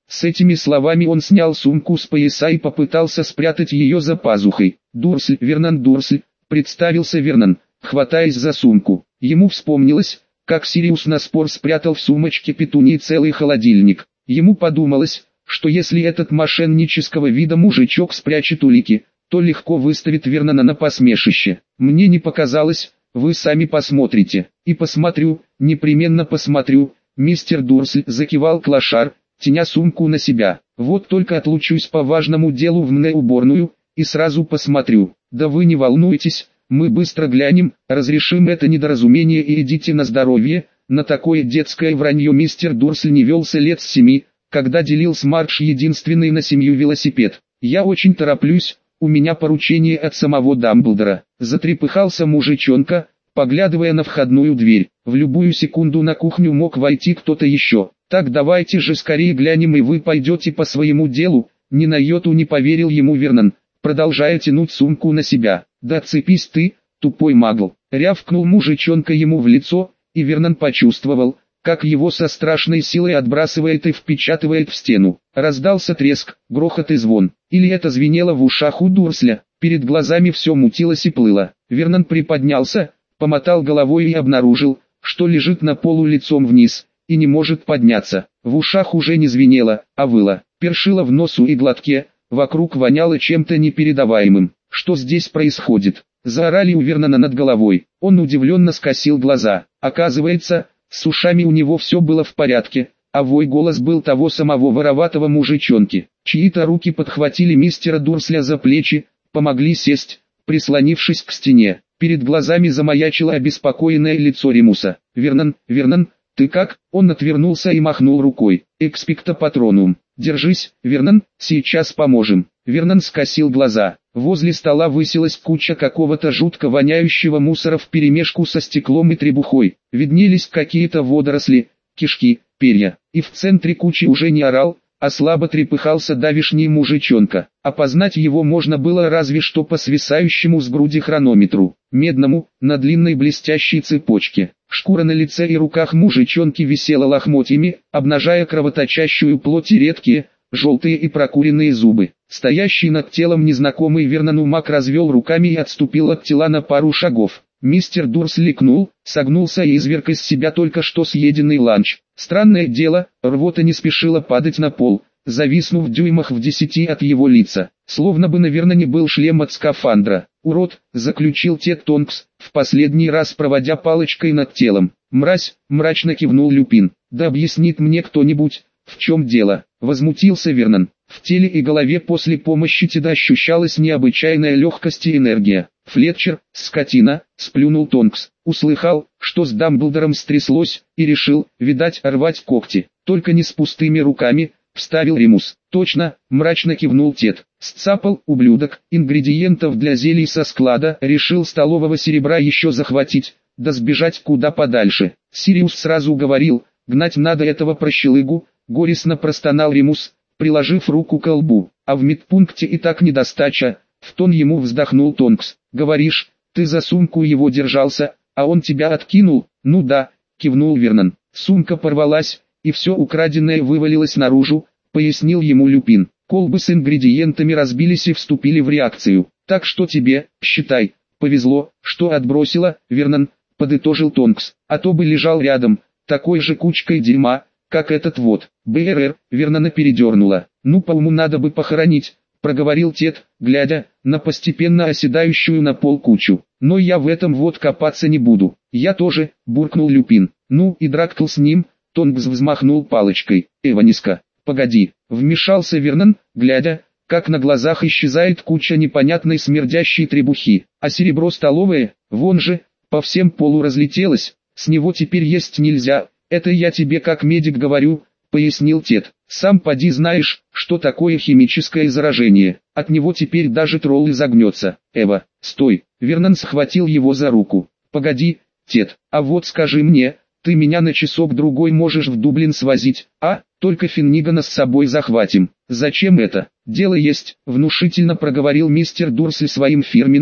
С этими словами он снял сумку с пояса и попытался спрятать ее за пазухой. «Дурсль, Вернон Дурсль», — представился Вернон, хватаясь за сумку. Ему вспомнилось, как Сириус на спор спрятал в сумочке Петунии целый холодильник. Ему подумалось, что если этот мошеннического вида мужичок спрячет улики, то легко выставит Вернона на посмешище. «Мне не показалось, вы сами посмотрите». «И посмотрю, непременно посмотрю», — мистер Дурсль закивал клошар, тяня сумку на себя. «Вот только отлучусь по важному делу в мне уборную, и сразу посмотрю». «Да вы не волнуйтесь, мы быстро глянем, разрешим это недоразумение и идите на здоровье». На такое детское вранье мистер Дурсль не велся лет с семи, когда делил с Мардж единственный на семью велосипед. «Я очень тороплюсь, у меня поручение от самого Дамблдора», — затрепыхался мужичонка, поглядывая на входную дверь. В любую секунду на кухню мог войти кто-то еще. «Так давайте же скорее глянем, и вы пойдете по своему делу», — ни на йоту не поверил ему Вернон, продолжая тянуть сумку на себя. «Да цепись ты, тупой магл», — рявкнул мужичонка ему в лицо, и Вернон почувствовал, как его со страшной силой отбрасывает и впечатывает в стену. Раздался треск, грохот и звон. Или это звенело в ушах у Дурсля. Перед глазами все мутилось и плыло. Вернон приподнялся, помотал головой и обнаружил, что лежит на полу лицом вниз, и не может подняться. В ушах уже не звенело, а выло. Першило в носу и глотке, вокруг воняло чем-то непередаваемым. Что здесь происходит? Заорали у Вернона над головой. Он удивленно скосил глаза. Оказывается, с ушами у него все было в порядке, а вой голос был того самого вороватого мужичонки. Чьи-то руки подхватили мистера Дурсля за плечи, помогли сесть, прислонившись к стене. Перед глазами замаячило обеспокоенное лицо Ремуса. «Вернон, Вернон, ты как?» Он отвернулся и махнул рукой. «Экспекто патронум. Держись, Вернон, сейчас поможем». Вернон скосил глаза. Возле стола высилась куча какого-то жутко воняющего мусора вперемешку со стеклом и требухой. Виднелись какие-то водоросли, кишки, перья. И в центре кучи уже не орал, а слабо трепыхался давишний мужичонка. Опознать его можно было разве что по свисающему с груди хронометру, медному, на длинной блестящей цепочке. Шкура на лице и руках мужичонки висела лохмотьями, обнажая кровоточащую плоть и редкие, желтые и прокуренные зубы. Стоящий над телом незнакомый Вернону маг развел руками и отступил от тела на пару шагов. Мистер Дурсль икнул, согнулся и изверг из себя только что съеденный ланч. Странное дело, рвота не спешила падать на пол, зависнув в дюймах в десяти от его лица. Словно бы на Верноне был шлем от скафандра. «Урод», — заключил Тед Тонкс, в последний раз проводя палочкой над телом. «Мразь», — мрачно кивнул Люпин. «Да объяснит мне кто-нибудь, в чем дело?» — возмутился Вернон. В теле и голове после помощи Теда ощущалась необычайная легкость и энергия. «Флетчер, скотина», — сплюнул Тонкс. Услыхал, что с Дамблдором стряслось, и решил, видать, рвать когти. «Только не с пустыми руками», — вставил Ремус. «Точно», — мрачно кивнул Тед. «Сцапал, ублюдок, ингредиентов для зелий со склада, решил столового серебра еще захватить, да сбежать куда подальше. Сириус сразу говорил, гнать надо этого прощелыгу», — горестно простонал Ремус, приложив руку к лбу. «А в медпункте и так недостача», — в тон ему вздохнул Тонкс. «Говоришь, ты за сумку его держался, а он тебя откинул?» «Ну да», — кивнул Вернон. «Сумка порвалась, и все украденное вывалилось наружу», — пояснил ему Люпин. «Колбы с ингредиентами разбились и вступили в реакцию. Так что тебе, считай, повезло, что отбросило, Вернон», — подытожил Тонкс. «А то бы лежал рядом, такой же кучкой дерьма, как этот вот». БРР Вернона передернуло. «Ну по уму надо бы похоронить», — проговорил Тед, глядя на постепенно оседающую на пол кучу. «Но я в этом вот копаться не буду». «Я тоже», — буркнул Люпин. «Ну и драктл с ним», — Тонкс взмахнул палочкой. «Эваниска, погоди», — вмешался Вернон, глядя, как на глазах исчезает куча непонятной смердящей требухи. «А серебро столовое, вон же, по всем полу разлетелось, с него теперь есть нельзя, это я тебе как медик говорю», — пояснил Тед. «Сам поди знаешь, что такое химическое заражение, от него теперь даже тролль изогнется». «Эва, стой!» — Вернон схватил его за руку. «Погоди, Тед, а вот скажи мне, ты меня на часок-другой можешь в Дублин свозить, а? Только Финнигана с собой захватим». «Зачем это? Дело есть», — внушительно проговорил мистер Дурсль своим фирменным,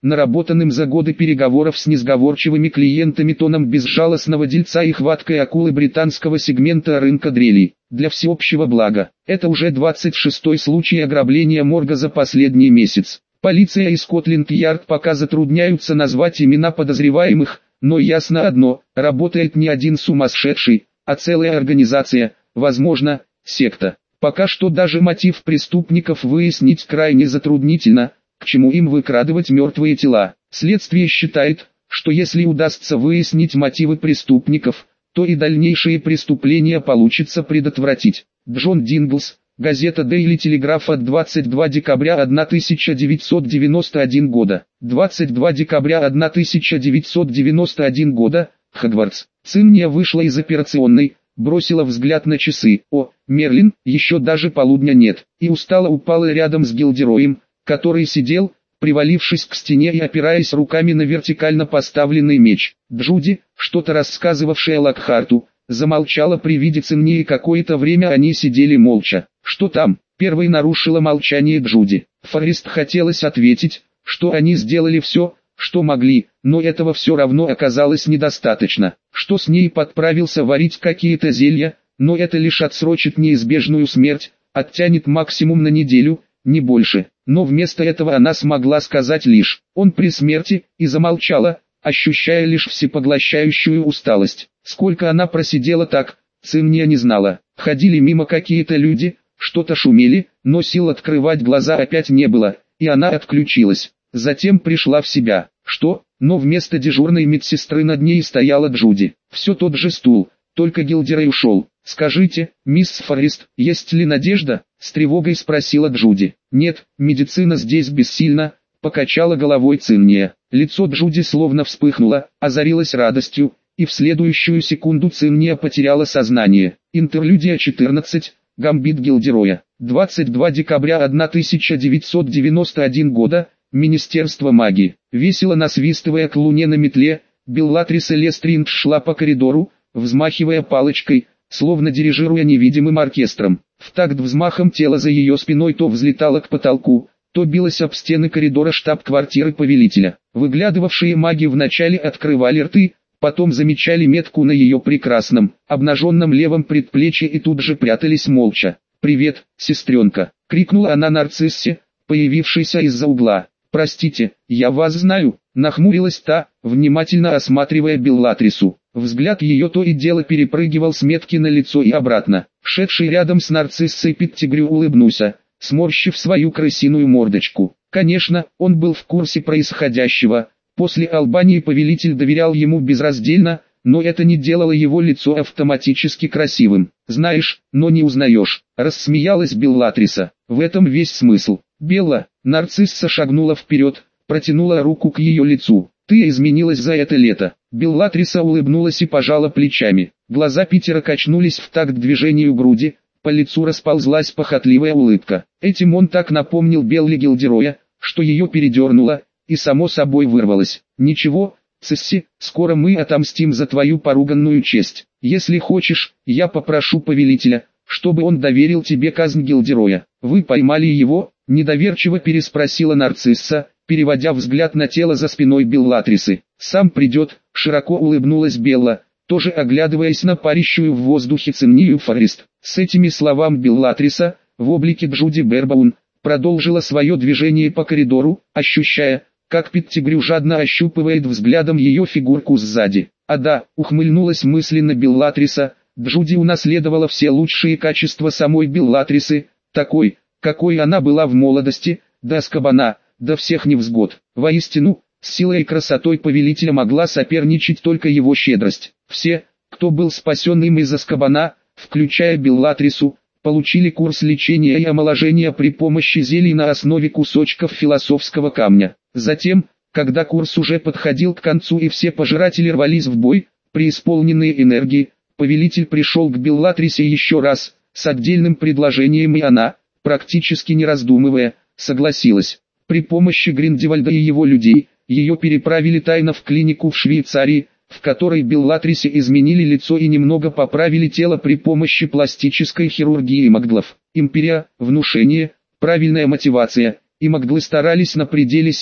наработанным за годы переговоров с несговорчивыми клиентами тоном безжалостного дельца и хваткой акулы британского сегмента рынка дрелей. Для всеобщего блага. Это уже двадцать шестой случай ограбления морга за последний месяц. Полиция и Скотланд-Ярд пока затрудняются назвать имена подозреваемых, но ясно одно, работает не один сумасшедший, а целая организация, возможно, секта. Пока что даже мотив преступников выяснить крайне затруднительно, к чему им выкрадывать мертвые тела. Следствие считает, что если удастся выяснить мотивы преступников, то и дальнейшие преступления получится предотвратить. Джон Динглс, газета Daily Telegraph от двадцать второго декабря тысяча девятьсот девяносто первого года. двадцать второго декабря тысяча девятьсот девяносто первого года, Хогвартс. Цинния вышла из операционной, бросила взгляд на часы. О, Мерлин, еще даже полудня нет, и устало упала рядом с Гилдероем, который сидел, привалившись к стене и опираясь руками на вертикально поставленный меч. Джуди, что-то рассказывавшая Локхарту, замолчала при виде Цинни, и какое-то время они сидели молча. «Что там?» — первой нарушила молчание Джуди. Форест хотелось ответить, что они сделали все, что могли, но этого все равно оказалось недостаточно. Что с ней подправился варить какие-то зелья, но это лишь отсрочит неизбежную смерть, оттянет максимум на неделю, не больше. Но вместо этого она смогла сказать лишь «он при смерти» и замолчала, ощущая лишь всепоглощающую усталость. Сколько она просидела так, Цинния не знала. Ходили мимо какие-то люди, что-то шумели, но сил открывать глаза опять не было, и она отключилась. Затем пришла в себя. Что? Но вместо дежурной медсестры над ней стояла Джуди. Все тот же стул, только Гилдерой ушел. «Скажите, мисс Форест, есть ли надежда?» — с тревогой спросила Джуди. «Нет, медицина здесь бессильна», — покачала головой Цинния. Лицо Джуди словно вспыхнуло, озарилось радостью, и в следующую секунду Цинния потеряла сознание. Интерлюдия четырнадцать. Гамбит Гилдероя. двадцать второго декабря тысяча девятьсот девяносто первого года. Министерство магии. Весело насвистывая к луне на метле, Беллатриса Лестринг шла по коридору, взмахивая палочкой, словно дирижируя невидимым оркестром. В такт взмахом тела за ее спиной то взлетало к потолку, то билось об стены коридора штаб-квартиры повелителя. Выглядывавшие маги вначале открывали рты, потом замечали метку на ее прекрасном, обнаженном левом предплечье и тут же прятались молча. «Привет, сестренка!» — крикнула она нарциссе, появившейся из-за угла. «Простите, я вас знаю», — нахмурилась та, внимательно осматривая Беллатрису. Взгляд ее то и дело перепрыгивал с метки на лицо и обратно. Шедший рядом с нарциссой Петтигрю улыбнулся, сморщив свою крысиную мордочку. Конечно, он был в курсе происходящего. После Албании повелитель доверял ему безраздельно, но это не делало его лицо автоматически красивым. «Знаешь, но не узнаешь», — рассмеялась Беллатриса. «В этом весь смысл». «Белла», — нарцисса шагнула вперед, протянула руку к ее лицу. «Ты изменилась за это лето». Беллатриса улыбнулась и пожала плечами. Глаза Питера качнулись в такт движению груди, по лицу расползлась похотливая улыбка. Этим он так напомнил Белли Гилдероя, что ее передернуло, и само собой вырвалось. «Ничего, Цесси, скоро мы отомстим за твою поруганную честь. Если хочешь, я попрошу повелителя, чтобы он доверил тебе казнь Гилдероя». «Вы поймали его?» — недоверчиво переспросила нарцисса, переводя взгляд на тело за спиной Беллатрисы. «Сам придет», — широко улыбнулась Белла, тоже оглядываясь на парящую в воздухе Циннию Форест. С этими словами Беллатриса, в облике Джуди Бербаун, продолжила свое движение по коридору, ощущая, как Петтигрю жадно ощупывает взглядом ее фигурку сзади. «А да», — ухмыльнулась мысленно Беллатриса, Джуди унаследовала все лучшие качества самой Беллатрисы, такой, какой она была в молодости, до Азкабана, до всех невзгод. Воистину, с силой и красотой повелителя могла соперничать только его щедрость. Все, кто был спасен им из Азкабана, включая Беллатрису, получили курс лечения и омоложения при помощи зелий на основе кусочков философского камня. Затем, когда курс уже подходил к концу и все пожиратели рвались в бой, преисполненные энергии, повелитель пришел к Беллатрисе еще раз, с отдельным предложением, и она, практически не раздумывая, согласилась. При помощи Гриндевальда и его людей, ее переправили тайно в клинику в Швейцарии, в которой Беллатрисе изменили лицо и немного поправили тело при помощи пластической хирургии Магдлов. Империя, внушение, правильная мотивация, и Магдлы старались на пределе сил,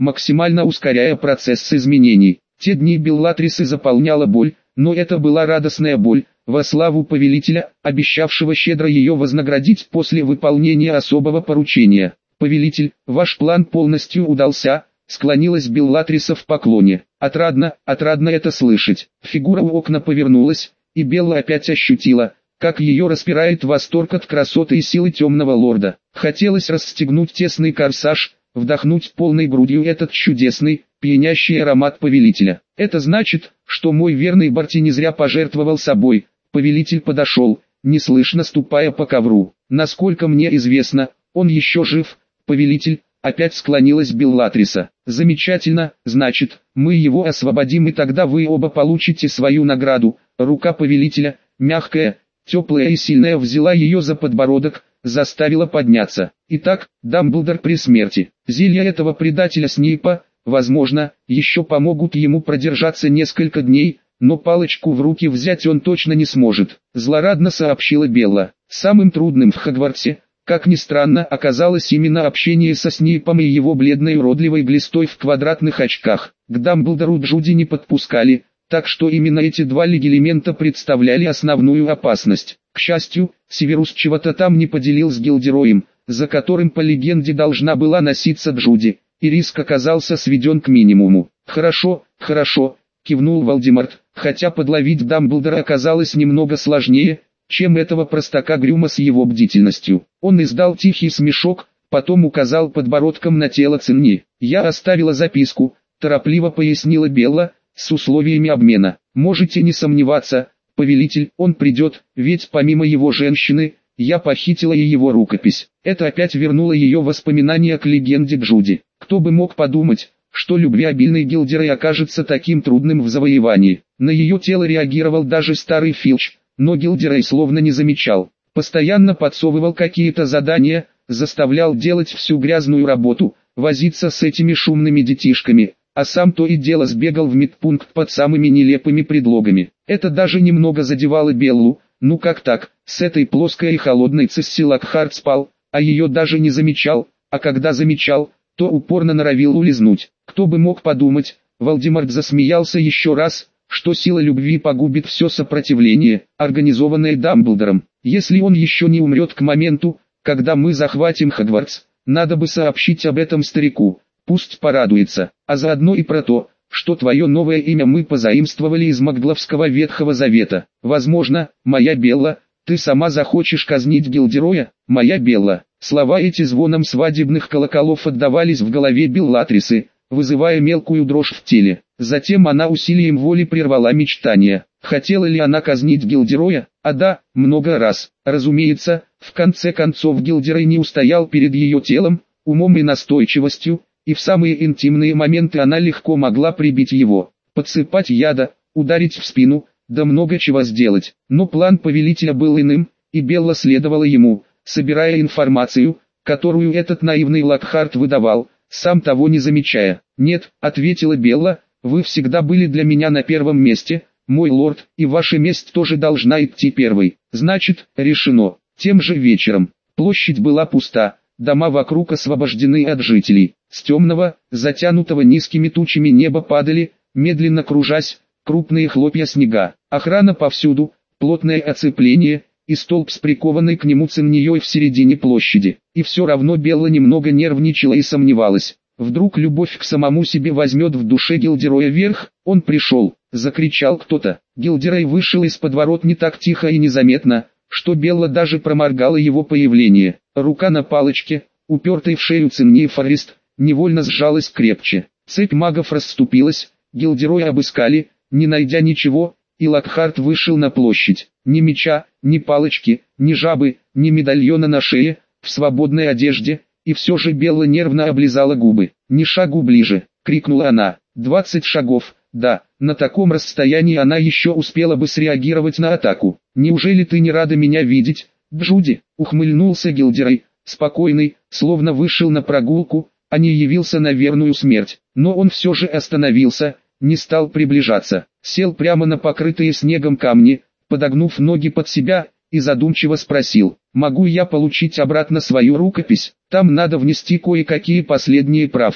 максимально ускоряя процесс изменений. Те дни Беллатрисы заполняла боль, но это была радостная боль, во славу повелителя, обещавшего щедро ее вознаградить после выполнения особого поручения. «Повелитель, ваш план полностью удался», — склонилась Беллатриса в поклоне. «Отрадно, отрадно это слышать». Фигура у окна повернулась, и Белла опять ощутила, как ее распирает восторг от красоты и силы темного лорда. Хотелось расстегнуть тесный корсаж, вдохнуть полной грудью этот чудесный, пьянящий аромат повелителя. «Это значит, что мой верный Барти не зря пожертвовал собой». Повелитель подошел, неслышно ступая по ковру. «Насколько мне известно, он еще жив, повелитель», — опять склонилась Беллатриса. «Замечательно, значит, мы его освободим, и тогда вы оба получите свою награду». Рука повелителя, мягкая, теплая и сильная, взяла ее за подбородок, заставила подняться. «Итак, Дамблдор при смерти. Зелья этого предателя Снейпа, возможно, еще помогут ему продержаться несколько дней, но палочку в руки взять он точно не сможет», — злорадно сообщила Белла. Самым трудным в Хогвартсе, как ни странно, оказалось именно общение со Снейпом и его бледной уродливой глистой в квадратных очках. К Дамблдору Джуди не подпускали, так что именно эти два легилемента представляли основную опасность. К счастью, Северус чего-то там не поделил с Гилдероем, за которым по легенде должна была носиться Джуди, и риск оказался сведен к минимуму. «Хорошо, хорошо», — кивнул Волдеморт, хотя подловить Дамблдора оказалось немного сложнее, чем этого простака Грюма с его бдительностью. Он издал тихий смешок, потом указал подбородком на тело Цинни. «Я оставила записку», — торопливо пояснила Белла, — «с условиями обмена. Можете не сомневаться, повелитель, он придет, ведь помимо его женщины, я похитила и его рукопись». Это опять вернуло ее воспоминания к легенде Джуди. Кто бы мог подумать, что любвеобильный Гилдерой окажется таким трудным в завоевании. На ее тело реагировал даже старый Филч, но Гилдерой словно не замечал. Постоянно подсовывал какие-то задания, заставлял делать всю грязную работу, возиться с этими шумными детишками, а сам то и дело сбегал в медпункт под самыми нелепыми предлогами. Это даже немного задевало Беллу. Ну как так, с этой плоской и холодной Цесси Локхарт спал, а ее даже не замечал, а когда замечал, то упорно норовил улизнуть. Кто бы мог подумать, Волдеморт засмеялся еще раз, что сила любви погубит все сопротивление, организованное Дамблдором. Если он еще не умрет к моменту, когда мы захватим Хогвартс, надо бы сообщить об этом старику, пусть порадуется, а заодно и про то, что твое новое имя мы позаимствовали из Магловского Ветхого Завета. Возможно, моя Белла, ты сама захочешь казнить Гилдероя, моя Белла». Слова эти звоном свадебных колоколов отдавались в голове Беллатрисы, вызывая мелкую дрожь в теле. Затем она усилием воли прервала мечтание. Хотела ли она казнить Гилдероя? А да, много раз. Разумеется, в конце концов Гилдерой не устоял перед ее телом, умом и настойчивостью, и в самые интимные моменты она легко могла прибить его, подсыпать яда, ударить в спину, да много чего сделать. Но план повелителя был иным, и Белла следовала ему, собирая информацию, которую этот наивный Локхарт выдавал, сам того не замечая. «Нет», — ответила Белла, — «вы всегда были для меня на первом месте, мой лорд, и ваша месть тоже должна идти первой». «Значит, решено». Тем же вечером. Площадь была пуста, дома вокруг освобождены от жителей. С темного, затянутого низкими тучами неба падали, медленно кружась, крупные хлопья снега. Охрана повсюду, плотное оцепление и столб с прикованной к нему циннией в середине площади. И все равно Белла немного нервничала и сомневалась. Вдруг любовь к самому себе возьмет в душе Гилдероя верх. «Он пришел!» — закричал кто-то. Гилдерой вышел из-под ворот не так тихо и незаметно, что Белла даже проморгала его появление. Рука на палочке, упертой в шею Цинни Форест, невольно сжалась крепче. Цепь магов расступилась, Гилдероя обыскали, не найдя ничего, и Локхарт вышел на площадь. Ни меча, ни палочки, ни жабы, ни медальона на шее, в свободной одежде, и все же Белла нервно облизала губы. «Ни шагу ближе!» — крикнула она. «Двадцать шагов!» Да, на таком расстоянии она еще успела бы среагировать на атаку. «Неужели ты не рада меня видеть, Джуди?» — ухмыльнулся Гилдерой, спокойный, словно вышел на прогулку, а не явился на верную смерть. Но он все же остановился, не стал приближаться, сел прямо на покрытые снегом камни, подогнув ноги под себя, и задумчиво спросил: «Могу я получить обратно свою рукопись? Там надо внести кое-какие последние правки».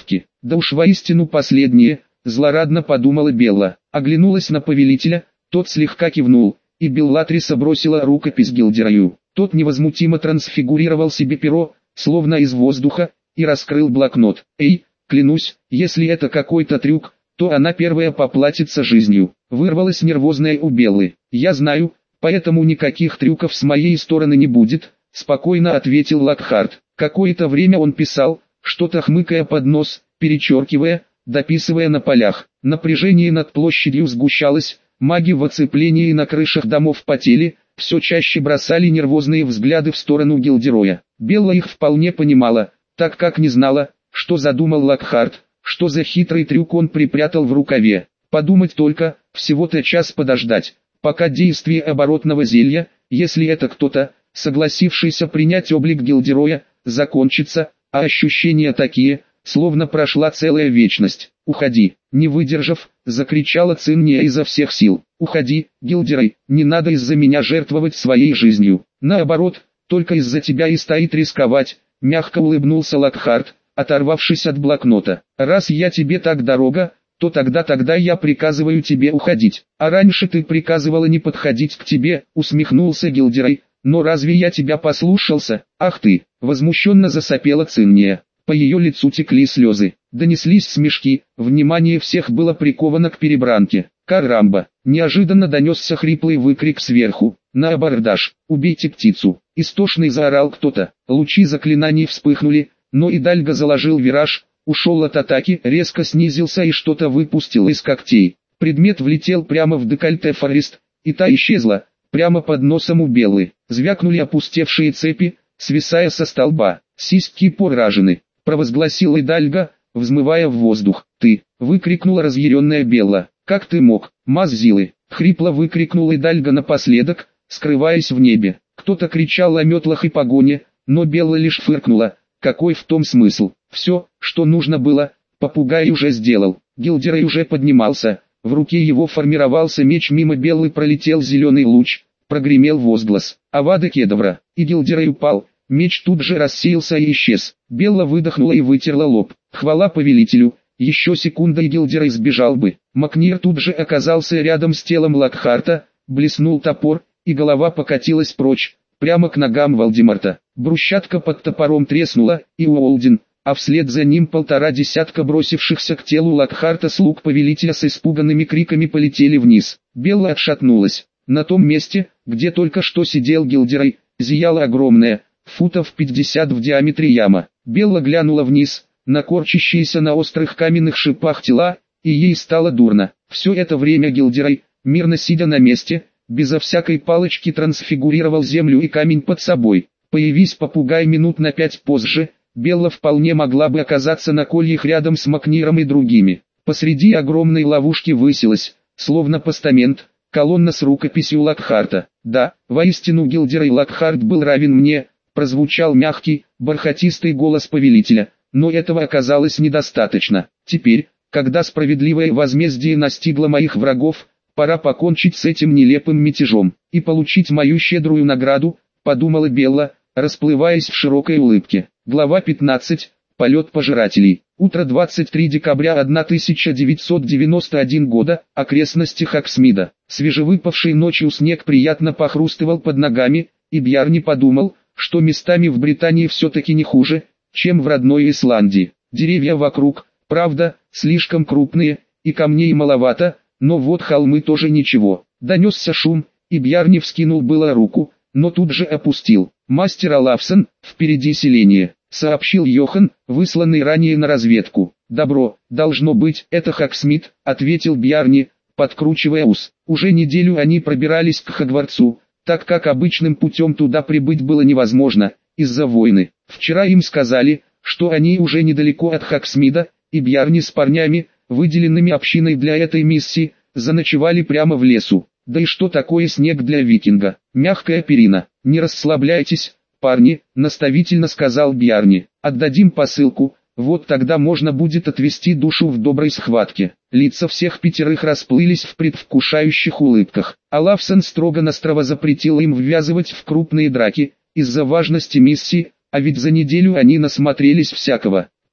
Да уж воистину последнее, злорадно подумала Белла. Оглянулась на повелителя, тот слегка кивнул, и Беллатриса бросила рукопись Гилдераю. Тот невозмутимо трансфигурировал себе перо, словно из воздуха, и раскрыл блокнот. «Эй, клянусь, если это какой-то трюк, то она первая поплатится жизнью», — вырвалась нервозная у Беллы. «Я знаю, поэтому никаких трюков с моей стороны не будет», — спокойно ответил Локхарт. Какое-то время он писал, что-то хмыкая под нос, перечеркивая, дописывая на полях. Напряжение над площадью сгущалось, маги в оцеплении на крышах домов потели, все чаще бросали нервозные взгляды в сторону Гилдероя. Белла их вполне понимала, так как не знала, что задумал Локхарт, что за хитрый трюк он припрятал в рукаве. Подумать только, всего-то час подождать, пока действие оборотного зелья, если это кто-то, согласившийся принять облик Гилдероя, закончится, а ощущения такие, словно прошла целая вечность. «Уходи!» Не выдержав, закричала Цинния изо всех сил. «Уходи, Гилдерой, не надо из-за меня жертвовать своей жизнью. Наоборот, только из-за тебя и стоит рисковать», мягко улыбнулся Локхарт, оторвавшись от блокнота. «Раз я тебе так дорога, то тогда тогда я приказываю тебе уходить. А раньше ты приказывала не подходить к тебе», усмехнулся Гилдерой. «Но разве я тебя послушался? Ах ты!» Возмущенно засопела Цинния. По ее лицу текли слезы. Донеслись смешки, внимание всех было приковано к перебранке. «Карамба!» Неожиданно донесся хриплый выкрик сверху. «На абордаж! Убейте птицу!» Истошный заорал кто-то. Лучи заклинаний вспыхнули, но Идальго заложил вираж, ушел от атаки, резко снизился и что-то выпустил из когтей. Предмет влетел прямо в декольте Форест, и та исчезла, прямо под носом у Беллы. Звякнули опустевшие цепи, свисая со столба. «Сиськи поражены», — провозгласил Идальго, взмывая в воздух. «Ты!» — выкрикнула разъяренная Белла. «Как ты мог, Маззилы?» — хрипло выкрикнул Идальго напоследок, скрываясь в небе. Кто-то кричал о метлах и погоне, но Белла лишь фыркнула. Какой в том смысл? Все, что нужно было, попугай уже сделал. Гилдерой уже поднимался, в руке его формировался меч, мимо Беллы пролетел зеленый луч, прогремел возглас. «Авада Кедавра!» И Гилдерой упал. Меч тут же рассеялся и исчез. Белла выдохнула и вытерла лоб. Хвала повелителю, еще секунда и Гилдерой сбежал бы. Макнир тут же оказался рядом с телом Локхарта, блеснул топор, и голова покатилась прочь, прямо к ногам Валдемарта. Брусчатка под топором треснула, и Уолдин, а вслед за ним полтора десятка бросившихся к телу Локхарта слуг повелителя с испуганными криками полетели вниз. Белла отшатнулась. На том месте, где только что сидел Гилдерой, зияла огромная, футов пятьдесят в диаметре яма. Белла глянула вниз, на корчащиеся на острых каменных шипах тела, и ей стало дурно. Все это время Гилдерой, мирно сидя на месте, безо всякой палочки трансфигурировал землю и камень под собой. Появись попугай минут на пять позже, Белла вполне могла бы оказаться на кольях рядом с Макниром и другими. Посреди огромной ловушки высилась, словно постамент, колонна с рукописью Локхарта. «Да, воистину Гилдерой Локхарт был равен мне», прозвучал мягкий, бархатистый голос повелителя, но этого оказалось недостаточно. «Теперь, когда справедливое возмездие настигло моих врагов, пора покончить с этим нелепым мятежом и получить мою щедрую награду», подумала Белла, расплываясь в широкой улыбке. Глава пятнадцать. Полет пожирателей. Утро двадцать третьего декабря тысяча девятьсот девяносто первого года, окрестности Хоксмида. Свежевыпавший ночью снег приятно похрустывал под ногами, и Бьярни подумал, что местами в Британии все-таки не хуже, чем в родной Исландии. Деревья вокруг, правда, слишком крупные, и камней маловато, но вот холмы тоже ничего. Донесся шум, и Бьярни вскинул было руку, но тут же опустил. «Мастер Олафсон, впереди селение», — сообщил Йохан, высланный ранее на разведку. «Добро, должно быть, это Хоксмид», — ответил Бьярни, подкручивая ус. Уже неделю они пробирались к Хогвартсу, так как обычным путем туда прибыть было невозможно, из-за войны. Вчера им сказали, что они уже недалеко от Хоксмида, и Бьярни с парнями, выделенными общиной для этой миссии, заночевали прямо в лесу. Да и что такое снег для викинга? Мягкая перина. «Не расслабляйтесь, парни», — наставительно сказал Бьярни. «Отдадим посылку, вот тогда можно будет отвести душу в доброй схватке». Лица всех пятерых расплылись в предвкушающих улыбках. Олафсон строго-настрого запретил им ввязывать в крупные драки, из-за важности миссии, а ведь за неделю они насмотрелись всякого.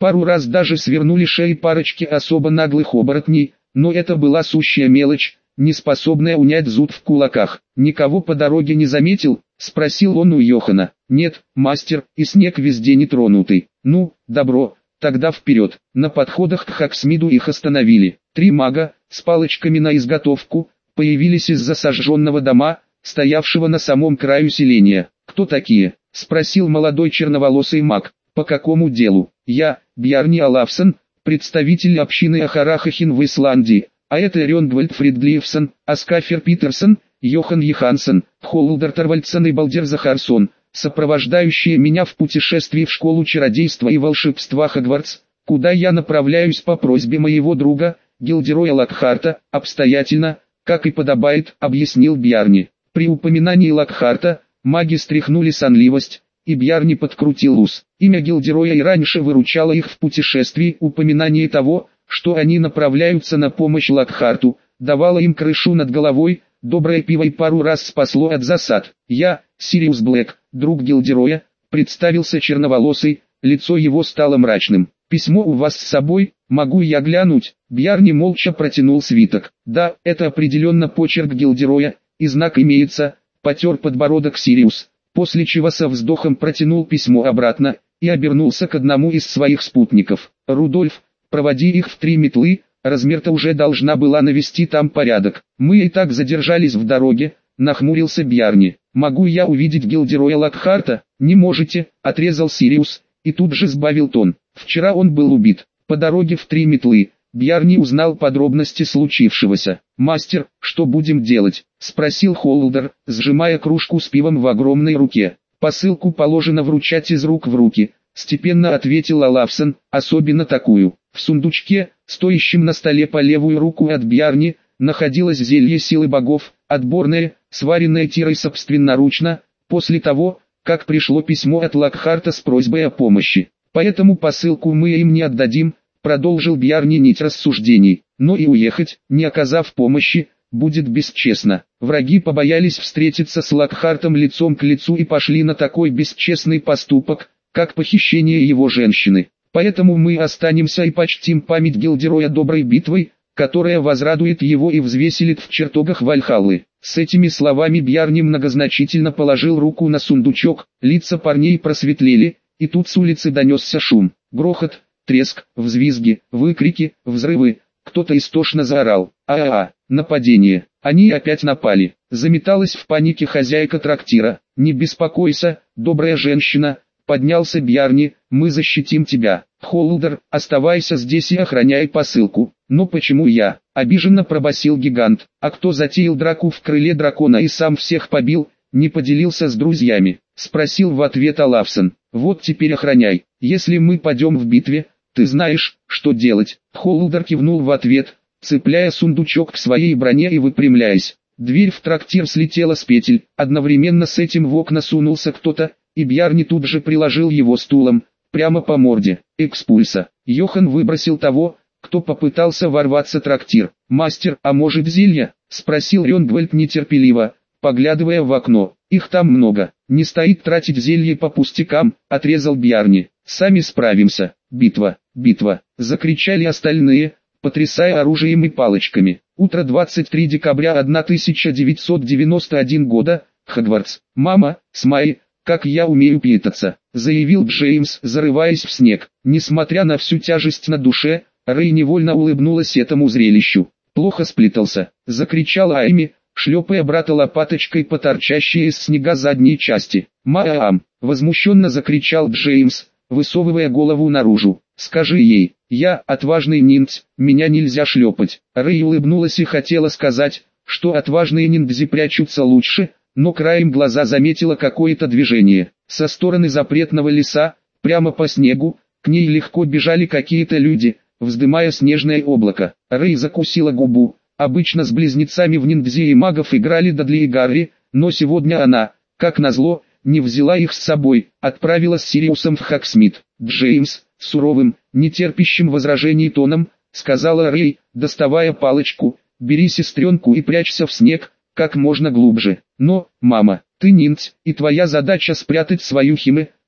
Пару раз даже свернули шеи парочки особо наглых оборотней, но это была сущая мелочь, не способная унять зуд в кулаках. «Никого по дороге не заметил?» — спросил он у Йохана. «Нет, мастер, и снег везде не тронутый». «Ну, добро, тогда вперед». На подходах к Хаксмиду их остановили. Три мага, с палочками на изготовку, появились из-за сожженного дома, стоявшего на самом краю селения. «Кто такие?» — спросил молодой черноволосый маг. «По какому делу?» «Я, Бjarni Олафсон, представитель общины Ахарахахин в Исландии, а это Рёнгвальд Фридлифсон, Аскафер Питерсон, Йохан Йоханссон, Холдер Торвальдсон и Балдер Захарсон, сопровождающие меня в путешествии в школу чародейства и волшебства Хогвартс, куда я направляюсь по просьбе моего друга, Гилдероя Локхарта, обстоятельно, как и подобает», — объяснил Бjarni. При упоминании Локхарта, маги стряхнули сонливость, и Бjarni подкрутил ус. Имя Гилдероя и раньше выручало их в путешествии. Упоминание того, что они направляются на помощь Локхарту, давало им крышу над головой, доброе пиво и пару раз спасло от засад. «Я, Сириус Блэк, друг Гилдероя», — представился черноволосый, лицо его стало мрачным. «Письмо у вас с собой, могу я глянуть?» Бjarni молча протянул свиток. «Да, это определенно почерк Гилдероя, и знак имеется», — потер подбородок Сириус, после чего со вздохом протянул письмо обратно, и обернулся к одному из своих спутников. «Рудольф, проводи их в три метлы, Размерта уже должна была навести там порядок. Мы и так задержались в дороге», — нахмурился Бjarni. «Могу я увидеть Гилдероя Локхарта?» «Не можете», — отрезал Сириус, и тут же сбавил тон. «Вчера он был убит. По дороге в три метлы». Бjarni узнал подробности случившегося. «Мастер, что будем делать?» — спросил Холдер, сжимая кружку с пивом в огромной руке. «Посылку положено вручать из рук в руки», — степенно ответил Олафсон, «особенно такую». В сундучке, стоящем на столе по левую руку от Бjarni, находилось зелье силы богов, отборное, сваренное Тирой собственноручно, после того, как пришло письмо от Локхарта с просьбой о помощи. «Поэтому посылку мы им не отдадим», — продолжил Бjarni нить рассуждений. «Но и уехать, не оказав помощи, будет бесчестно. Враги побоялись встретиться с Локхартом лицом к лицу и пошли на такой бесчестный поступок, как похищение его женщины. Поэтому мы останемся и почтим память Гилдероя доброй битвой, которая возрадует его и взвеселит в чертогах Вальхаллы». С этими словами Бjarni многозначительно положил руку на сундучок, лица парней просветлели, и тут с улицы донесся шум, грохот, треск, взвизги, выкрики, взрывы. Кто-то истошно заорал: «А-а-а, нападение!» Они опять напали. Заметалась в панике хозяйка трактира. «Не беспокойся, добрая женщина», — поднялся Бjarni, — «мы защитим тебя. Холдер, оставайся здесь и охраняй посылку». «Но почему я?» — обиженно пробасил гигант. «А кто затеял драку в крыле дракона и сам всех побил, не поделился с друзьями?» — спросил в ответ Олафсон. «Вот теперь охраняй. Если мы падем в битве, ты знаешь, что делать». Холдер кивнул в ответ, цепляя сундучок к своей броне и выпрямляясь. Дверь в трактир слетела с петель, одновременно с этим в окна сунулся кто-то, и Бjarni тут же приложил его стулом, прямо по морде. Экспульса. Йохан выбросил того, кто попытался ворваться в трактир. «Мастер, а может зелья?» — спросил Рёнгвальд нетерпеливо, поглядывая в окно. «Их там много. Не стоит тратить зелье по пустякам», — отрезал Бjarni. «Сами справимся». «Битва! Битва!» — закричали остальные, потрясая оружием и палочками. Утро двадцать третьего декабря тысяча девятьсот девяносто первого года, Хогвартс. «Мама, Смай, как я умею петаться», — заявил Джеймс, зарываясь в снег. Несмотря на всю тяжесть на душе, Рэй невольно улыбнулась этому зрелищу. «Плохо сплетался», — закричала Айми, шлепая брата лопаточкой по торчащей из снега задней части. «Маам!» — возмущенно закричал Джеймс, высовывая голову наружу. «Скажи ей, я отважный ниндзя, меня нельзя шлепать». Рэй улыбнулась и хотела сказать, что отважные ниндзя прячутся лучше, но краем глаза заметила какое-то движение. Со стороны запретного леса, прямо по снегу, к ней легко бежали какие-то люди, вздымая снежное облако. Рэй закусила губу. Обычно с близнецами в ниндзя и магов играли Дадли и Гарри, но сегодня она, как назло, не взяла их с собой, отправилась с Сириусом в Хоксмид. «Джеймс», суровым, нетерпящим возражений тоном, сказала Рэй, доставая палочку, «бери сестренку и прячься в снег, как можно глубже. Но, мама, ты ниндзя, и твоя задача спрятать свою химе,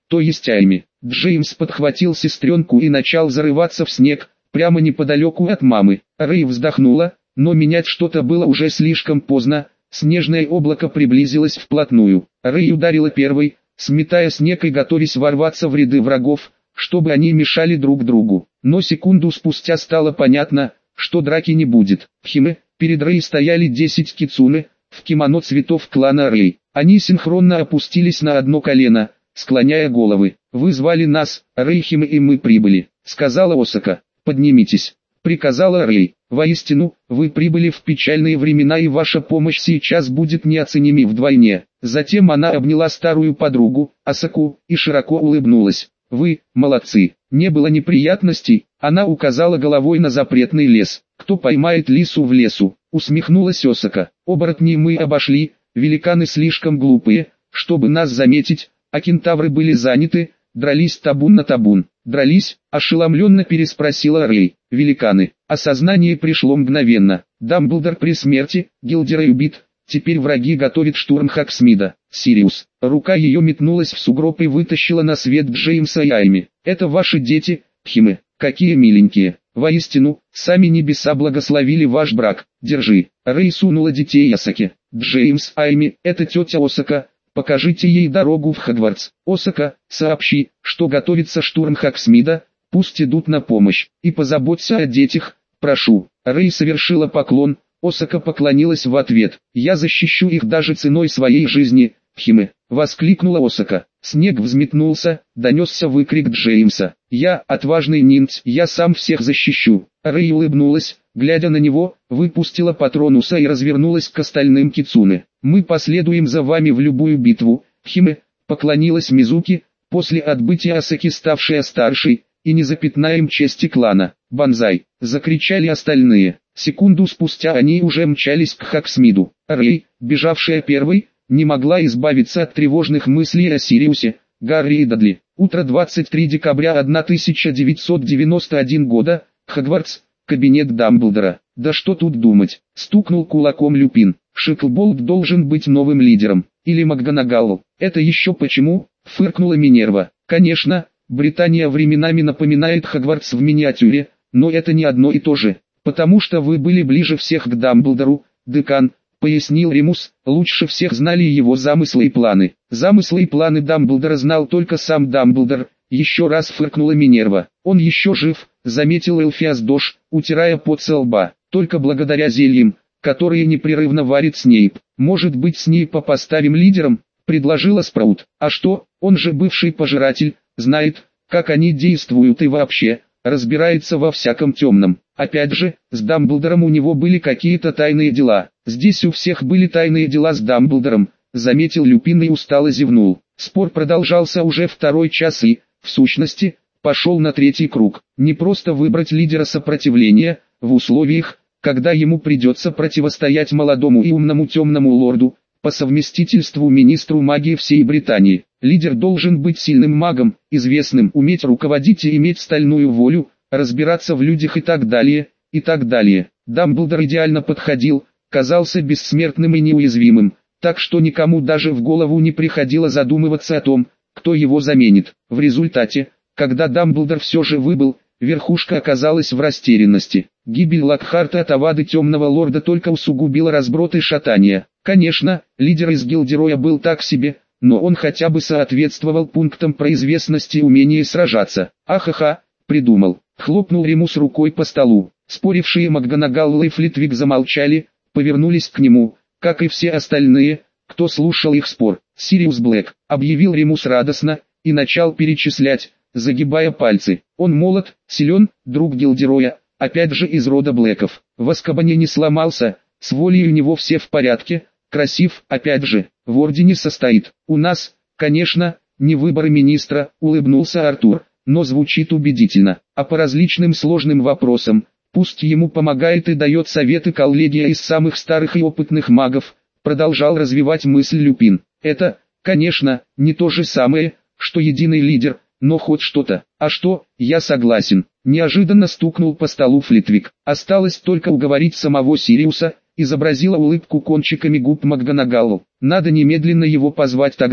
то есть Айми. Джеймс подхватил сестренку и начал зарываться в снег, прямо неподалеку от мамы. Рэй вздохнула, но менять что-то было уже слишком поздно. Снежное облако приблизилось вплотную. Рэй ударила первой, сметая снег и готовясь ворваться в ряды врагов, чтобы они мешали друг другу. Но секунду спустя стало понятно, что драки не будет. Химе, перед Рэй стояли десять кицуне, в кимоно цветов клана Рэй. Они синхронно опустились на одно колено, склоняя головы. «Вы звали нас, Рэй Химе, и мы прибыли», — сказала Осака. «Поднимитесь», — приказала Рэй. «Воистину, вы прибыли в печальные времена, и ваша помощь сейчас будет неоценима вдвойне». Затем она обняла старую подругу, Осаку, и широко улыбнулась. «Вы, молодцы, не было неприятностей», — она указала головой на запретный лес. «Кто поймает лису в лесу?» — усмехнулась Осака. «Оборотней мы обошли, великаны слишком глупые, чтобы нас заметить, а кентавры были заняты, дрались табун на табун». «Дрались?» — ошеломленно переспросила Рэй. «Великаны». Осознание пришло мгновенно. Дамблдор при смерти, Гилдерой убит, теперь враги готовят штурм Хоксмида. Сириус. Рука ее метнулась в сугроб и вытащила на свет Джеймса и Айми. «Это ваши дети, Химе, какие миленькие. Воистину, сами небеса благословили ваш брак. Держи». Рэй сунула детей Осаке. «Джеймс, Айми, это тетя Осака. Покажите ей дорогу в Хогвартс. Осака, сообщи, что готовится штурм Хоксмида, пусть идут на помощь, и позаботься о детях, прошу». Рэй совершила поклон, Осака поклонилась в ответ. «Я защищу их даже ценой своей жизни, Химе», — воскликнула Осака. Снег взметнулся, донесся выкрик Джеймса. «Я, отважный ниндзя, я сам всех защищу». Рэй улыбнулась, глядя на него, выпустила Патронуса и развернулась к остальным кицуне. «Мы последуем за вами в любую битву, Химе», — поклонилась Мизуки, после отбытия Осаки, ставшая старшей, «и не запятнаем чести клана». «Бонзай!» — закричали остальные. Секунду спустя они уже мчались к Хоксмиду. Рэй, бежавшая первой, не могла избавиться от тревожных мыслей о Сириусе, Гарри и Дадли. Утро двадцать третьего декабря тысяча девятьсот девяносто первого года, Хогвартс, кабинет Дамблдора. «Да что тут думать», — стукнул кулаком Люпин. «Шиклболт должен быть новым лидером. Или МакГонагал. Это еще почему?» — фыркнула Минерва. «Конечно, Британия временами напоминает Хогвартс в миниатюре, но это не одно и то же. Потому что вы были ближе всех к Дамблдору, декан», — пояснил Ремус, — «лучше всех знали его замыслы и планы». «Замыслы и планы Дамблдора знал только сам Дамблдор», — еще раз фыркнула Минерва. «Он еще жив», — заметил Элфиас Дош, утирая пот со лба, «только благодаря зельям, которые непрерывно варит Снейп». «Может быть, Снейпа поставим лидером?» — предложила Спраут. «А что, он же бывший пожиратель, знает, как они действуют и вообще, разбирается во всяком темном. Опять же, с Дамблдором у него были какие-то тайные дела». «Здесь у всех были тайные дела с Дамблдором», — заметил Люпин и устало зевнул. Спор продолжался уже второй час и, в сущности, пошел на третий круг. Не просто выбрать лидера сопротивления, в условиях, когда ему придется противостоять молодому и умному темному лорду, по совместительству министру магии всей Британии. Лидер должен быть сильным магом, известным, уметь руководить и иметь стальную волю, разбираться в людях и так далее, и так далее. Дамблдор идеально подходил, казался бессмертным и неуязвимым, так что никому даже в голову не приходило задумываться о том, кто его заменит. В результате, когда Дамблдор все же выбыл, верхушка оказалась в растерянности. Гибель Локхарта от Авады Темного Лорда только усугубила разброд и шатание. Конечно, лидер из Гилдероя был так себе, но он хотя бы соответствовал пунктам про известность и умение сражаться. «Ахаха, придумал», — хлопнул Ремус рукой по столу. Спорившие МакГонагал и Флитвик замолчали, повернулись к нему, как и все остальные, кто слушал их спор. «Сириус Блэк», — объявил Ремус радостно, и начал перечислять, загибая пальцы. «Он молод, силен, друг Гилдероя, опять же из рода Блэков. В Азкабане не сломался, с волей у него все в порядке, красив, опять же, в ордене состоит. У нас, конечно, не выбор министра», — улыбнулся Артур, «но звучит убедительно. А по различным сложным вопросам, пусть ему помогает и дает советы коллегия из самых старых и опытных магов», — продолжал развивать мысль Люпин. «Это, конечно, не то же самое, что единый лидер, но хоть что-то». «А что, я согласен», — неожиданно стукнул по столу Флитвик. «Осталось только уговорить самого Сириуса», — изобразила улыбку кончиками губ МакГонагал. «Надо немедленно его позвать тогда».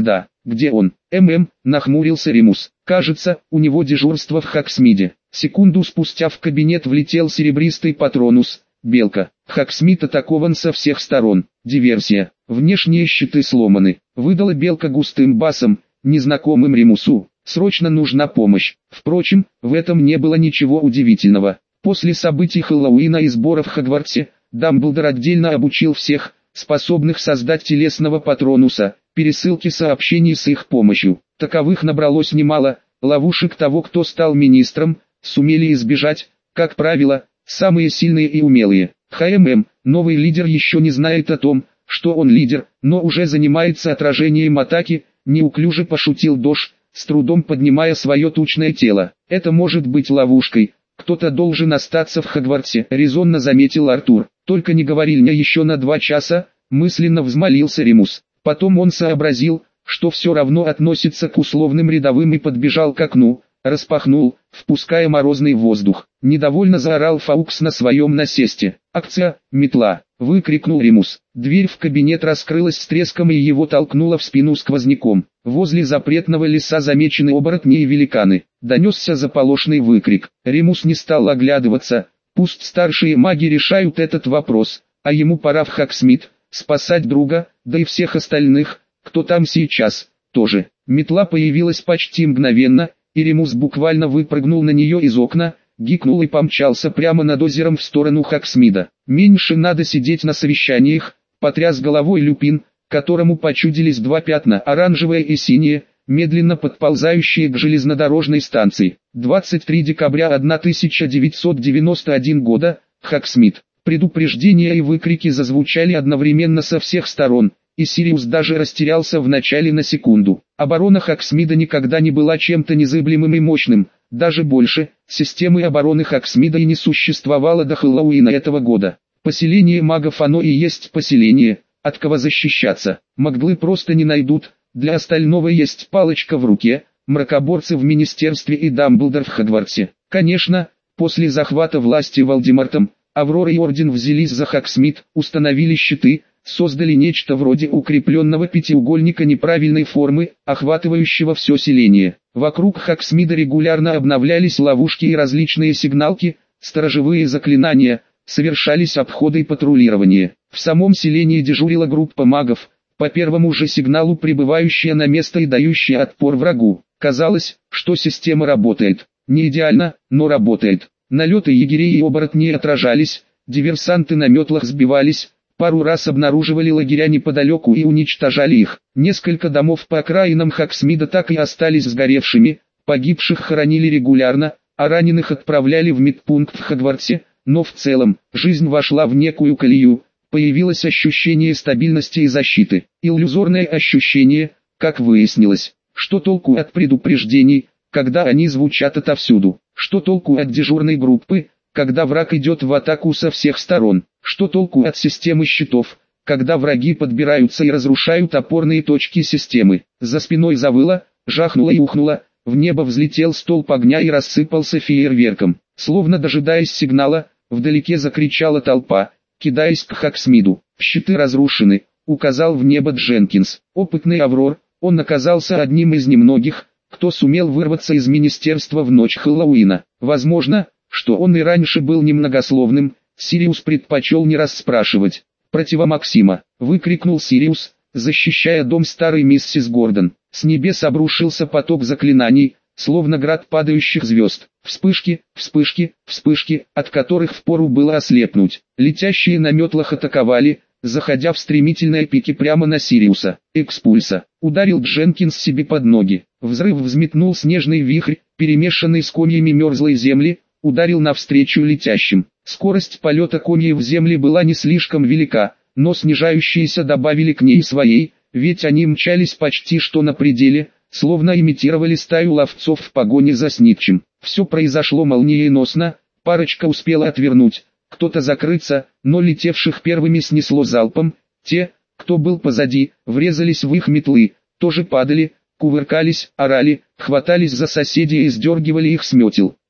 где он? ММ, нахмурился Ремус. Кажется, у него дежурство в Хаксмиде. Секунду спустя в кабинет влетел серебристый патронус. Белка. Хаксмид атакован со всех сторон. Диверсия. Внешние щиты сломаны. Выдала Белка густым басом, незнакомым Ремусу. Срочно нужна помощь. Впрочем, в этом не было ничего удивительного. После событий Хэллоуина и сбора в Хогвартсе, Дамблдор отдельно обучил всех, способных создать телесного патронуса, пересылки сообщений с их помощью. Таковых набралось немало, ловушек того, кто стал министром, сумели избежать, как правило, самые сильные и умелые. ХММ, новый лидер, еще не знает о том, что он лидер, но уже занимается отражением атаки, неуклюже пошутил Дош, с трудом поднимая свое тучное тело. Это может быть ловушкой. Кто-то должен остаться в Хогвартсе, резонно заметил Артур. Только не говори мне еще на два часа, мысленно взмолился Ремус. Потом он сообразил, что все равно относится к условным рядовым, и подбежал к окну, распахнул, впуская морозный воздух. Недовольно заорал Фаукс на своем насесте. «Акция, метла!» — выкрикнул Ремус. Дверь в кабинет раскрылась с треском, и его толкнуло в спину сквозняком. Возле запретного леса замечены оборотни и великаны. Донесся заполошный выкрик. Ремус не стал оглядываться. Пусть старшие маги решают этот вопрос, а ему пора в Хаксмид, спасать друга, да и всех остальных, кто там сейчас, тоже. Метла появилась почти мгновенно, и Ремус буквально выпрыгнул на нее из окна, гикнул и помчался прямо над озером в сторону Хаксмида. «Меньше надо сидеть на совещаниях», — потряс головой Люпин, которому почудились два пятна, оранжевое и синее, медленно подползающие к железнодорожной станции. двадцать третьего декабря тысяча девятьсот девяносто первого года, Хаксмид. Предупреждения и выкрики зазвучали одновременно со всех сторон, и Сириус даже растерялся вначале на секунду. Оборона Хаксмида никогда не была чем-то незыблемым и мощным, даже больше, системы обороны Хаксмида и не существовало до Хэллоуина этого года. Поселение магов, оно и есть поселение, от кого защищаться. Маглы просто не найдут, для остального есть палочка в руке, мракоборцы в министерстве и Дамблдор в Хогвартсе. Конечно, после захвата власти Волдемортом, Аврора и Орден взялись за Хаксмид, установили щиты, создали нечто вроде укрепленного пятиугольника неправильной формы, охватывающего все селение. Вокруг Хаксмида регулярно обновлялись ловушки и различные сигналки, сторожевые заклинания, совершались обходы и патрулирование. В самом селении дежурила группа магов, по первому же сигналу прибывающая на место и дающая отпор врагу. Казалось, что система работает. Не идеально, но работает. Налеты егерей и оборотней отражались, диверсанты на метлах сбивались, пару раз обнаруживали лагеря неподалеку и уничтожали их. Несколько домов по окраинам Хаксмида так и остались сгоревшими, погибших хоронили регулярно, а раненых отправляли в медпункт в Хогвартсе, но в целом, жизнь вошла в некую колею, появилось ощущение стабильности и защиты. Иллюзорное ощущение, как выяснилось. Что толку от предупреждений, когда они звучат отовсюду? Что толку от дежурной группы, когда враг идет в атаку со всех сторон? Что толку от системы щитов, когда враги подбираются и разрушают опорные точки системы? За спиной завыло, жахнуло и ухнуло, в небо взлетел столб огня и рассыпался фейерверком. Словно дожидаясь сигнала, вдалеке закричала толпа, кидаясь к Хаксмиду. «Щиты разрушены», — указал в небо Дженкинс. Опытный Аврор, он оказался одним из немногих, кто сумел вырваться из министерства в ночь Хэллоуина. Возможно, что он и раньше был немногословным, Сириус предпочел не расспрашивать. «Протива Максима!» — выкрикнул Сириус, защищая дом старой миссис Гордон. С небес обрушился поток заклинаний, словно град падающих звезд. Вспышки, вспышки, вспышки, от которых впору было ослепнуть. Летящие на метлах атаковали, заходя в стремительные пики прямо на Сириуса. «Экспульса!» — ударил Дженкинс себе под ноги. Взрыв взметнул снежный вихрь, перемешанный с комьями мерзлой земли, ударил навстречу летящим. Скорость полета комьев земли была не слишком велика, но снижающиеся добавили к ней своей, ведь они мчались почти что на пределе, словно имитировали стаю ловцов в погоне за снитчем. Все произошло молниеносно, парочка успела отвернуть, кто-то закрыться, но летевших первыми снесло залпом. Те, кто был позади, врезались в их метлы, тоже падали, кувыркались, орали, хватались за соседей и сдергивали их с метел.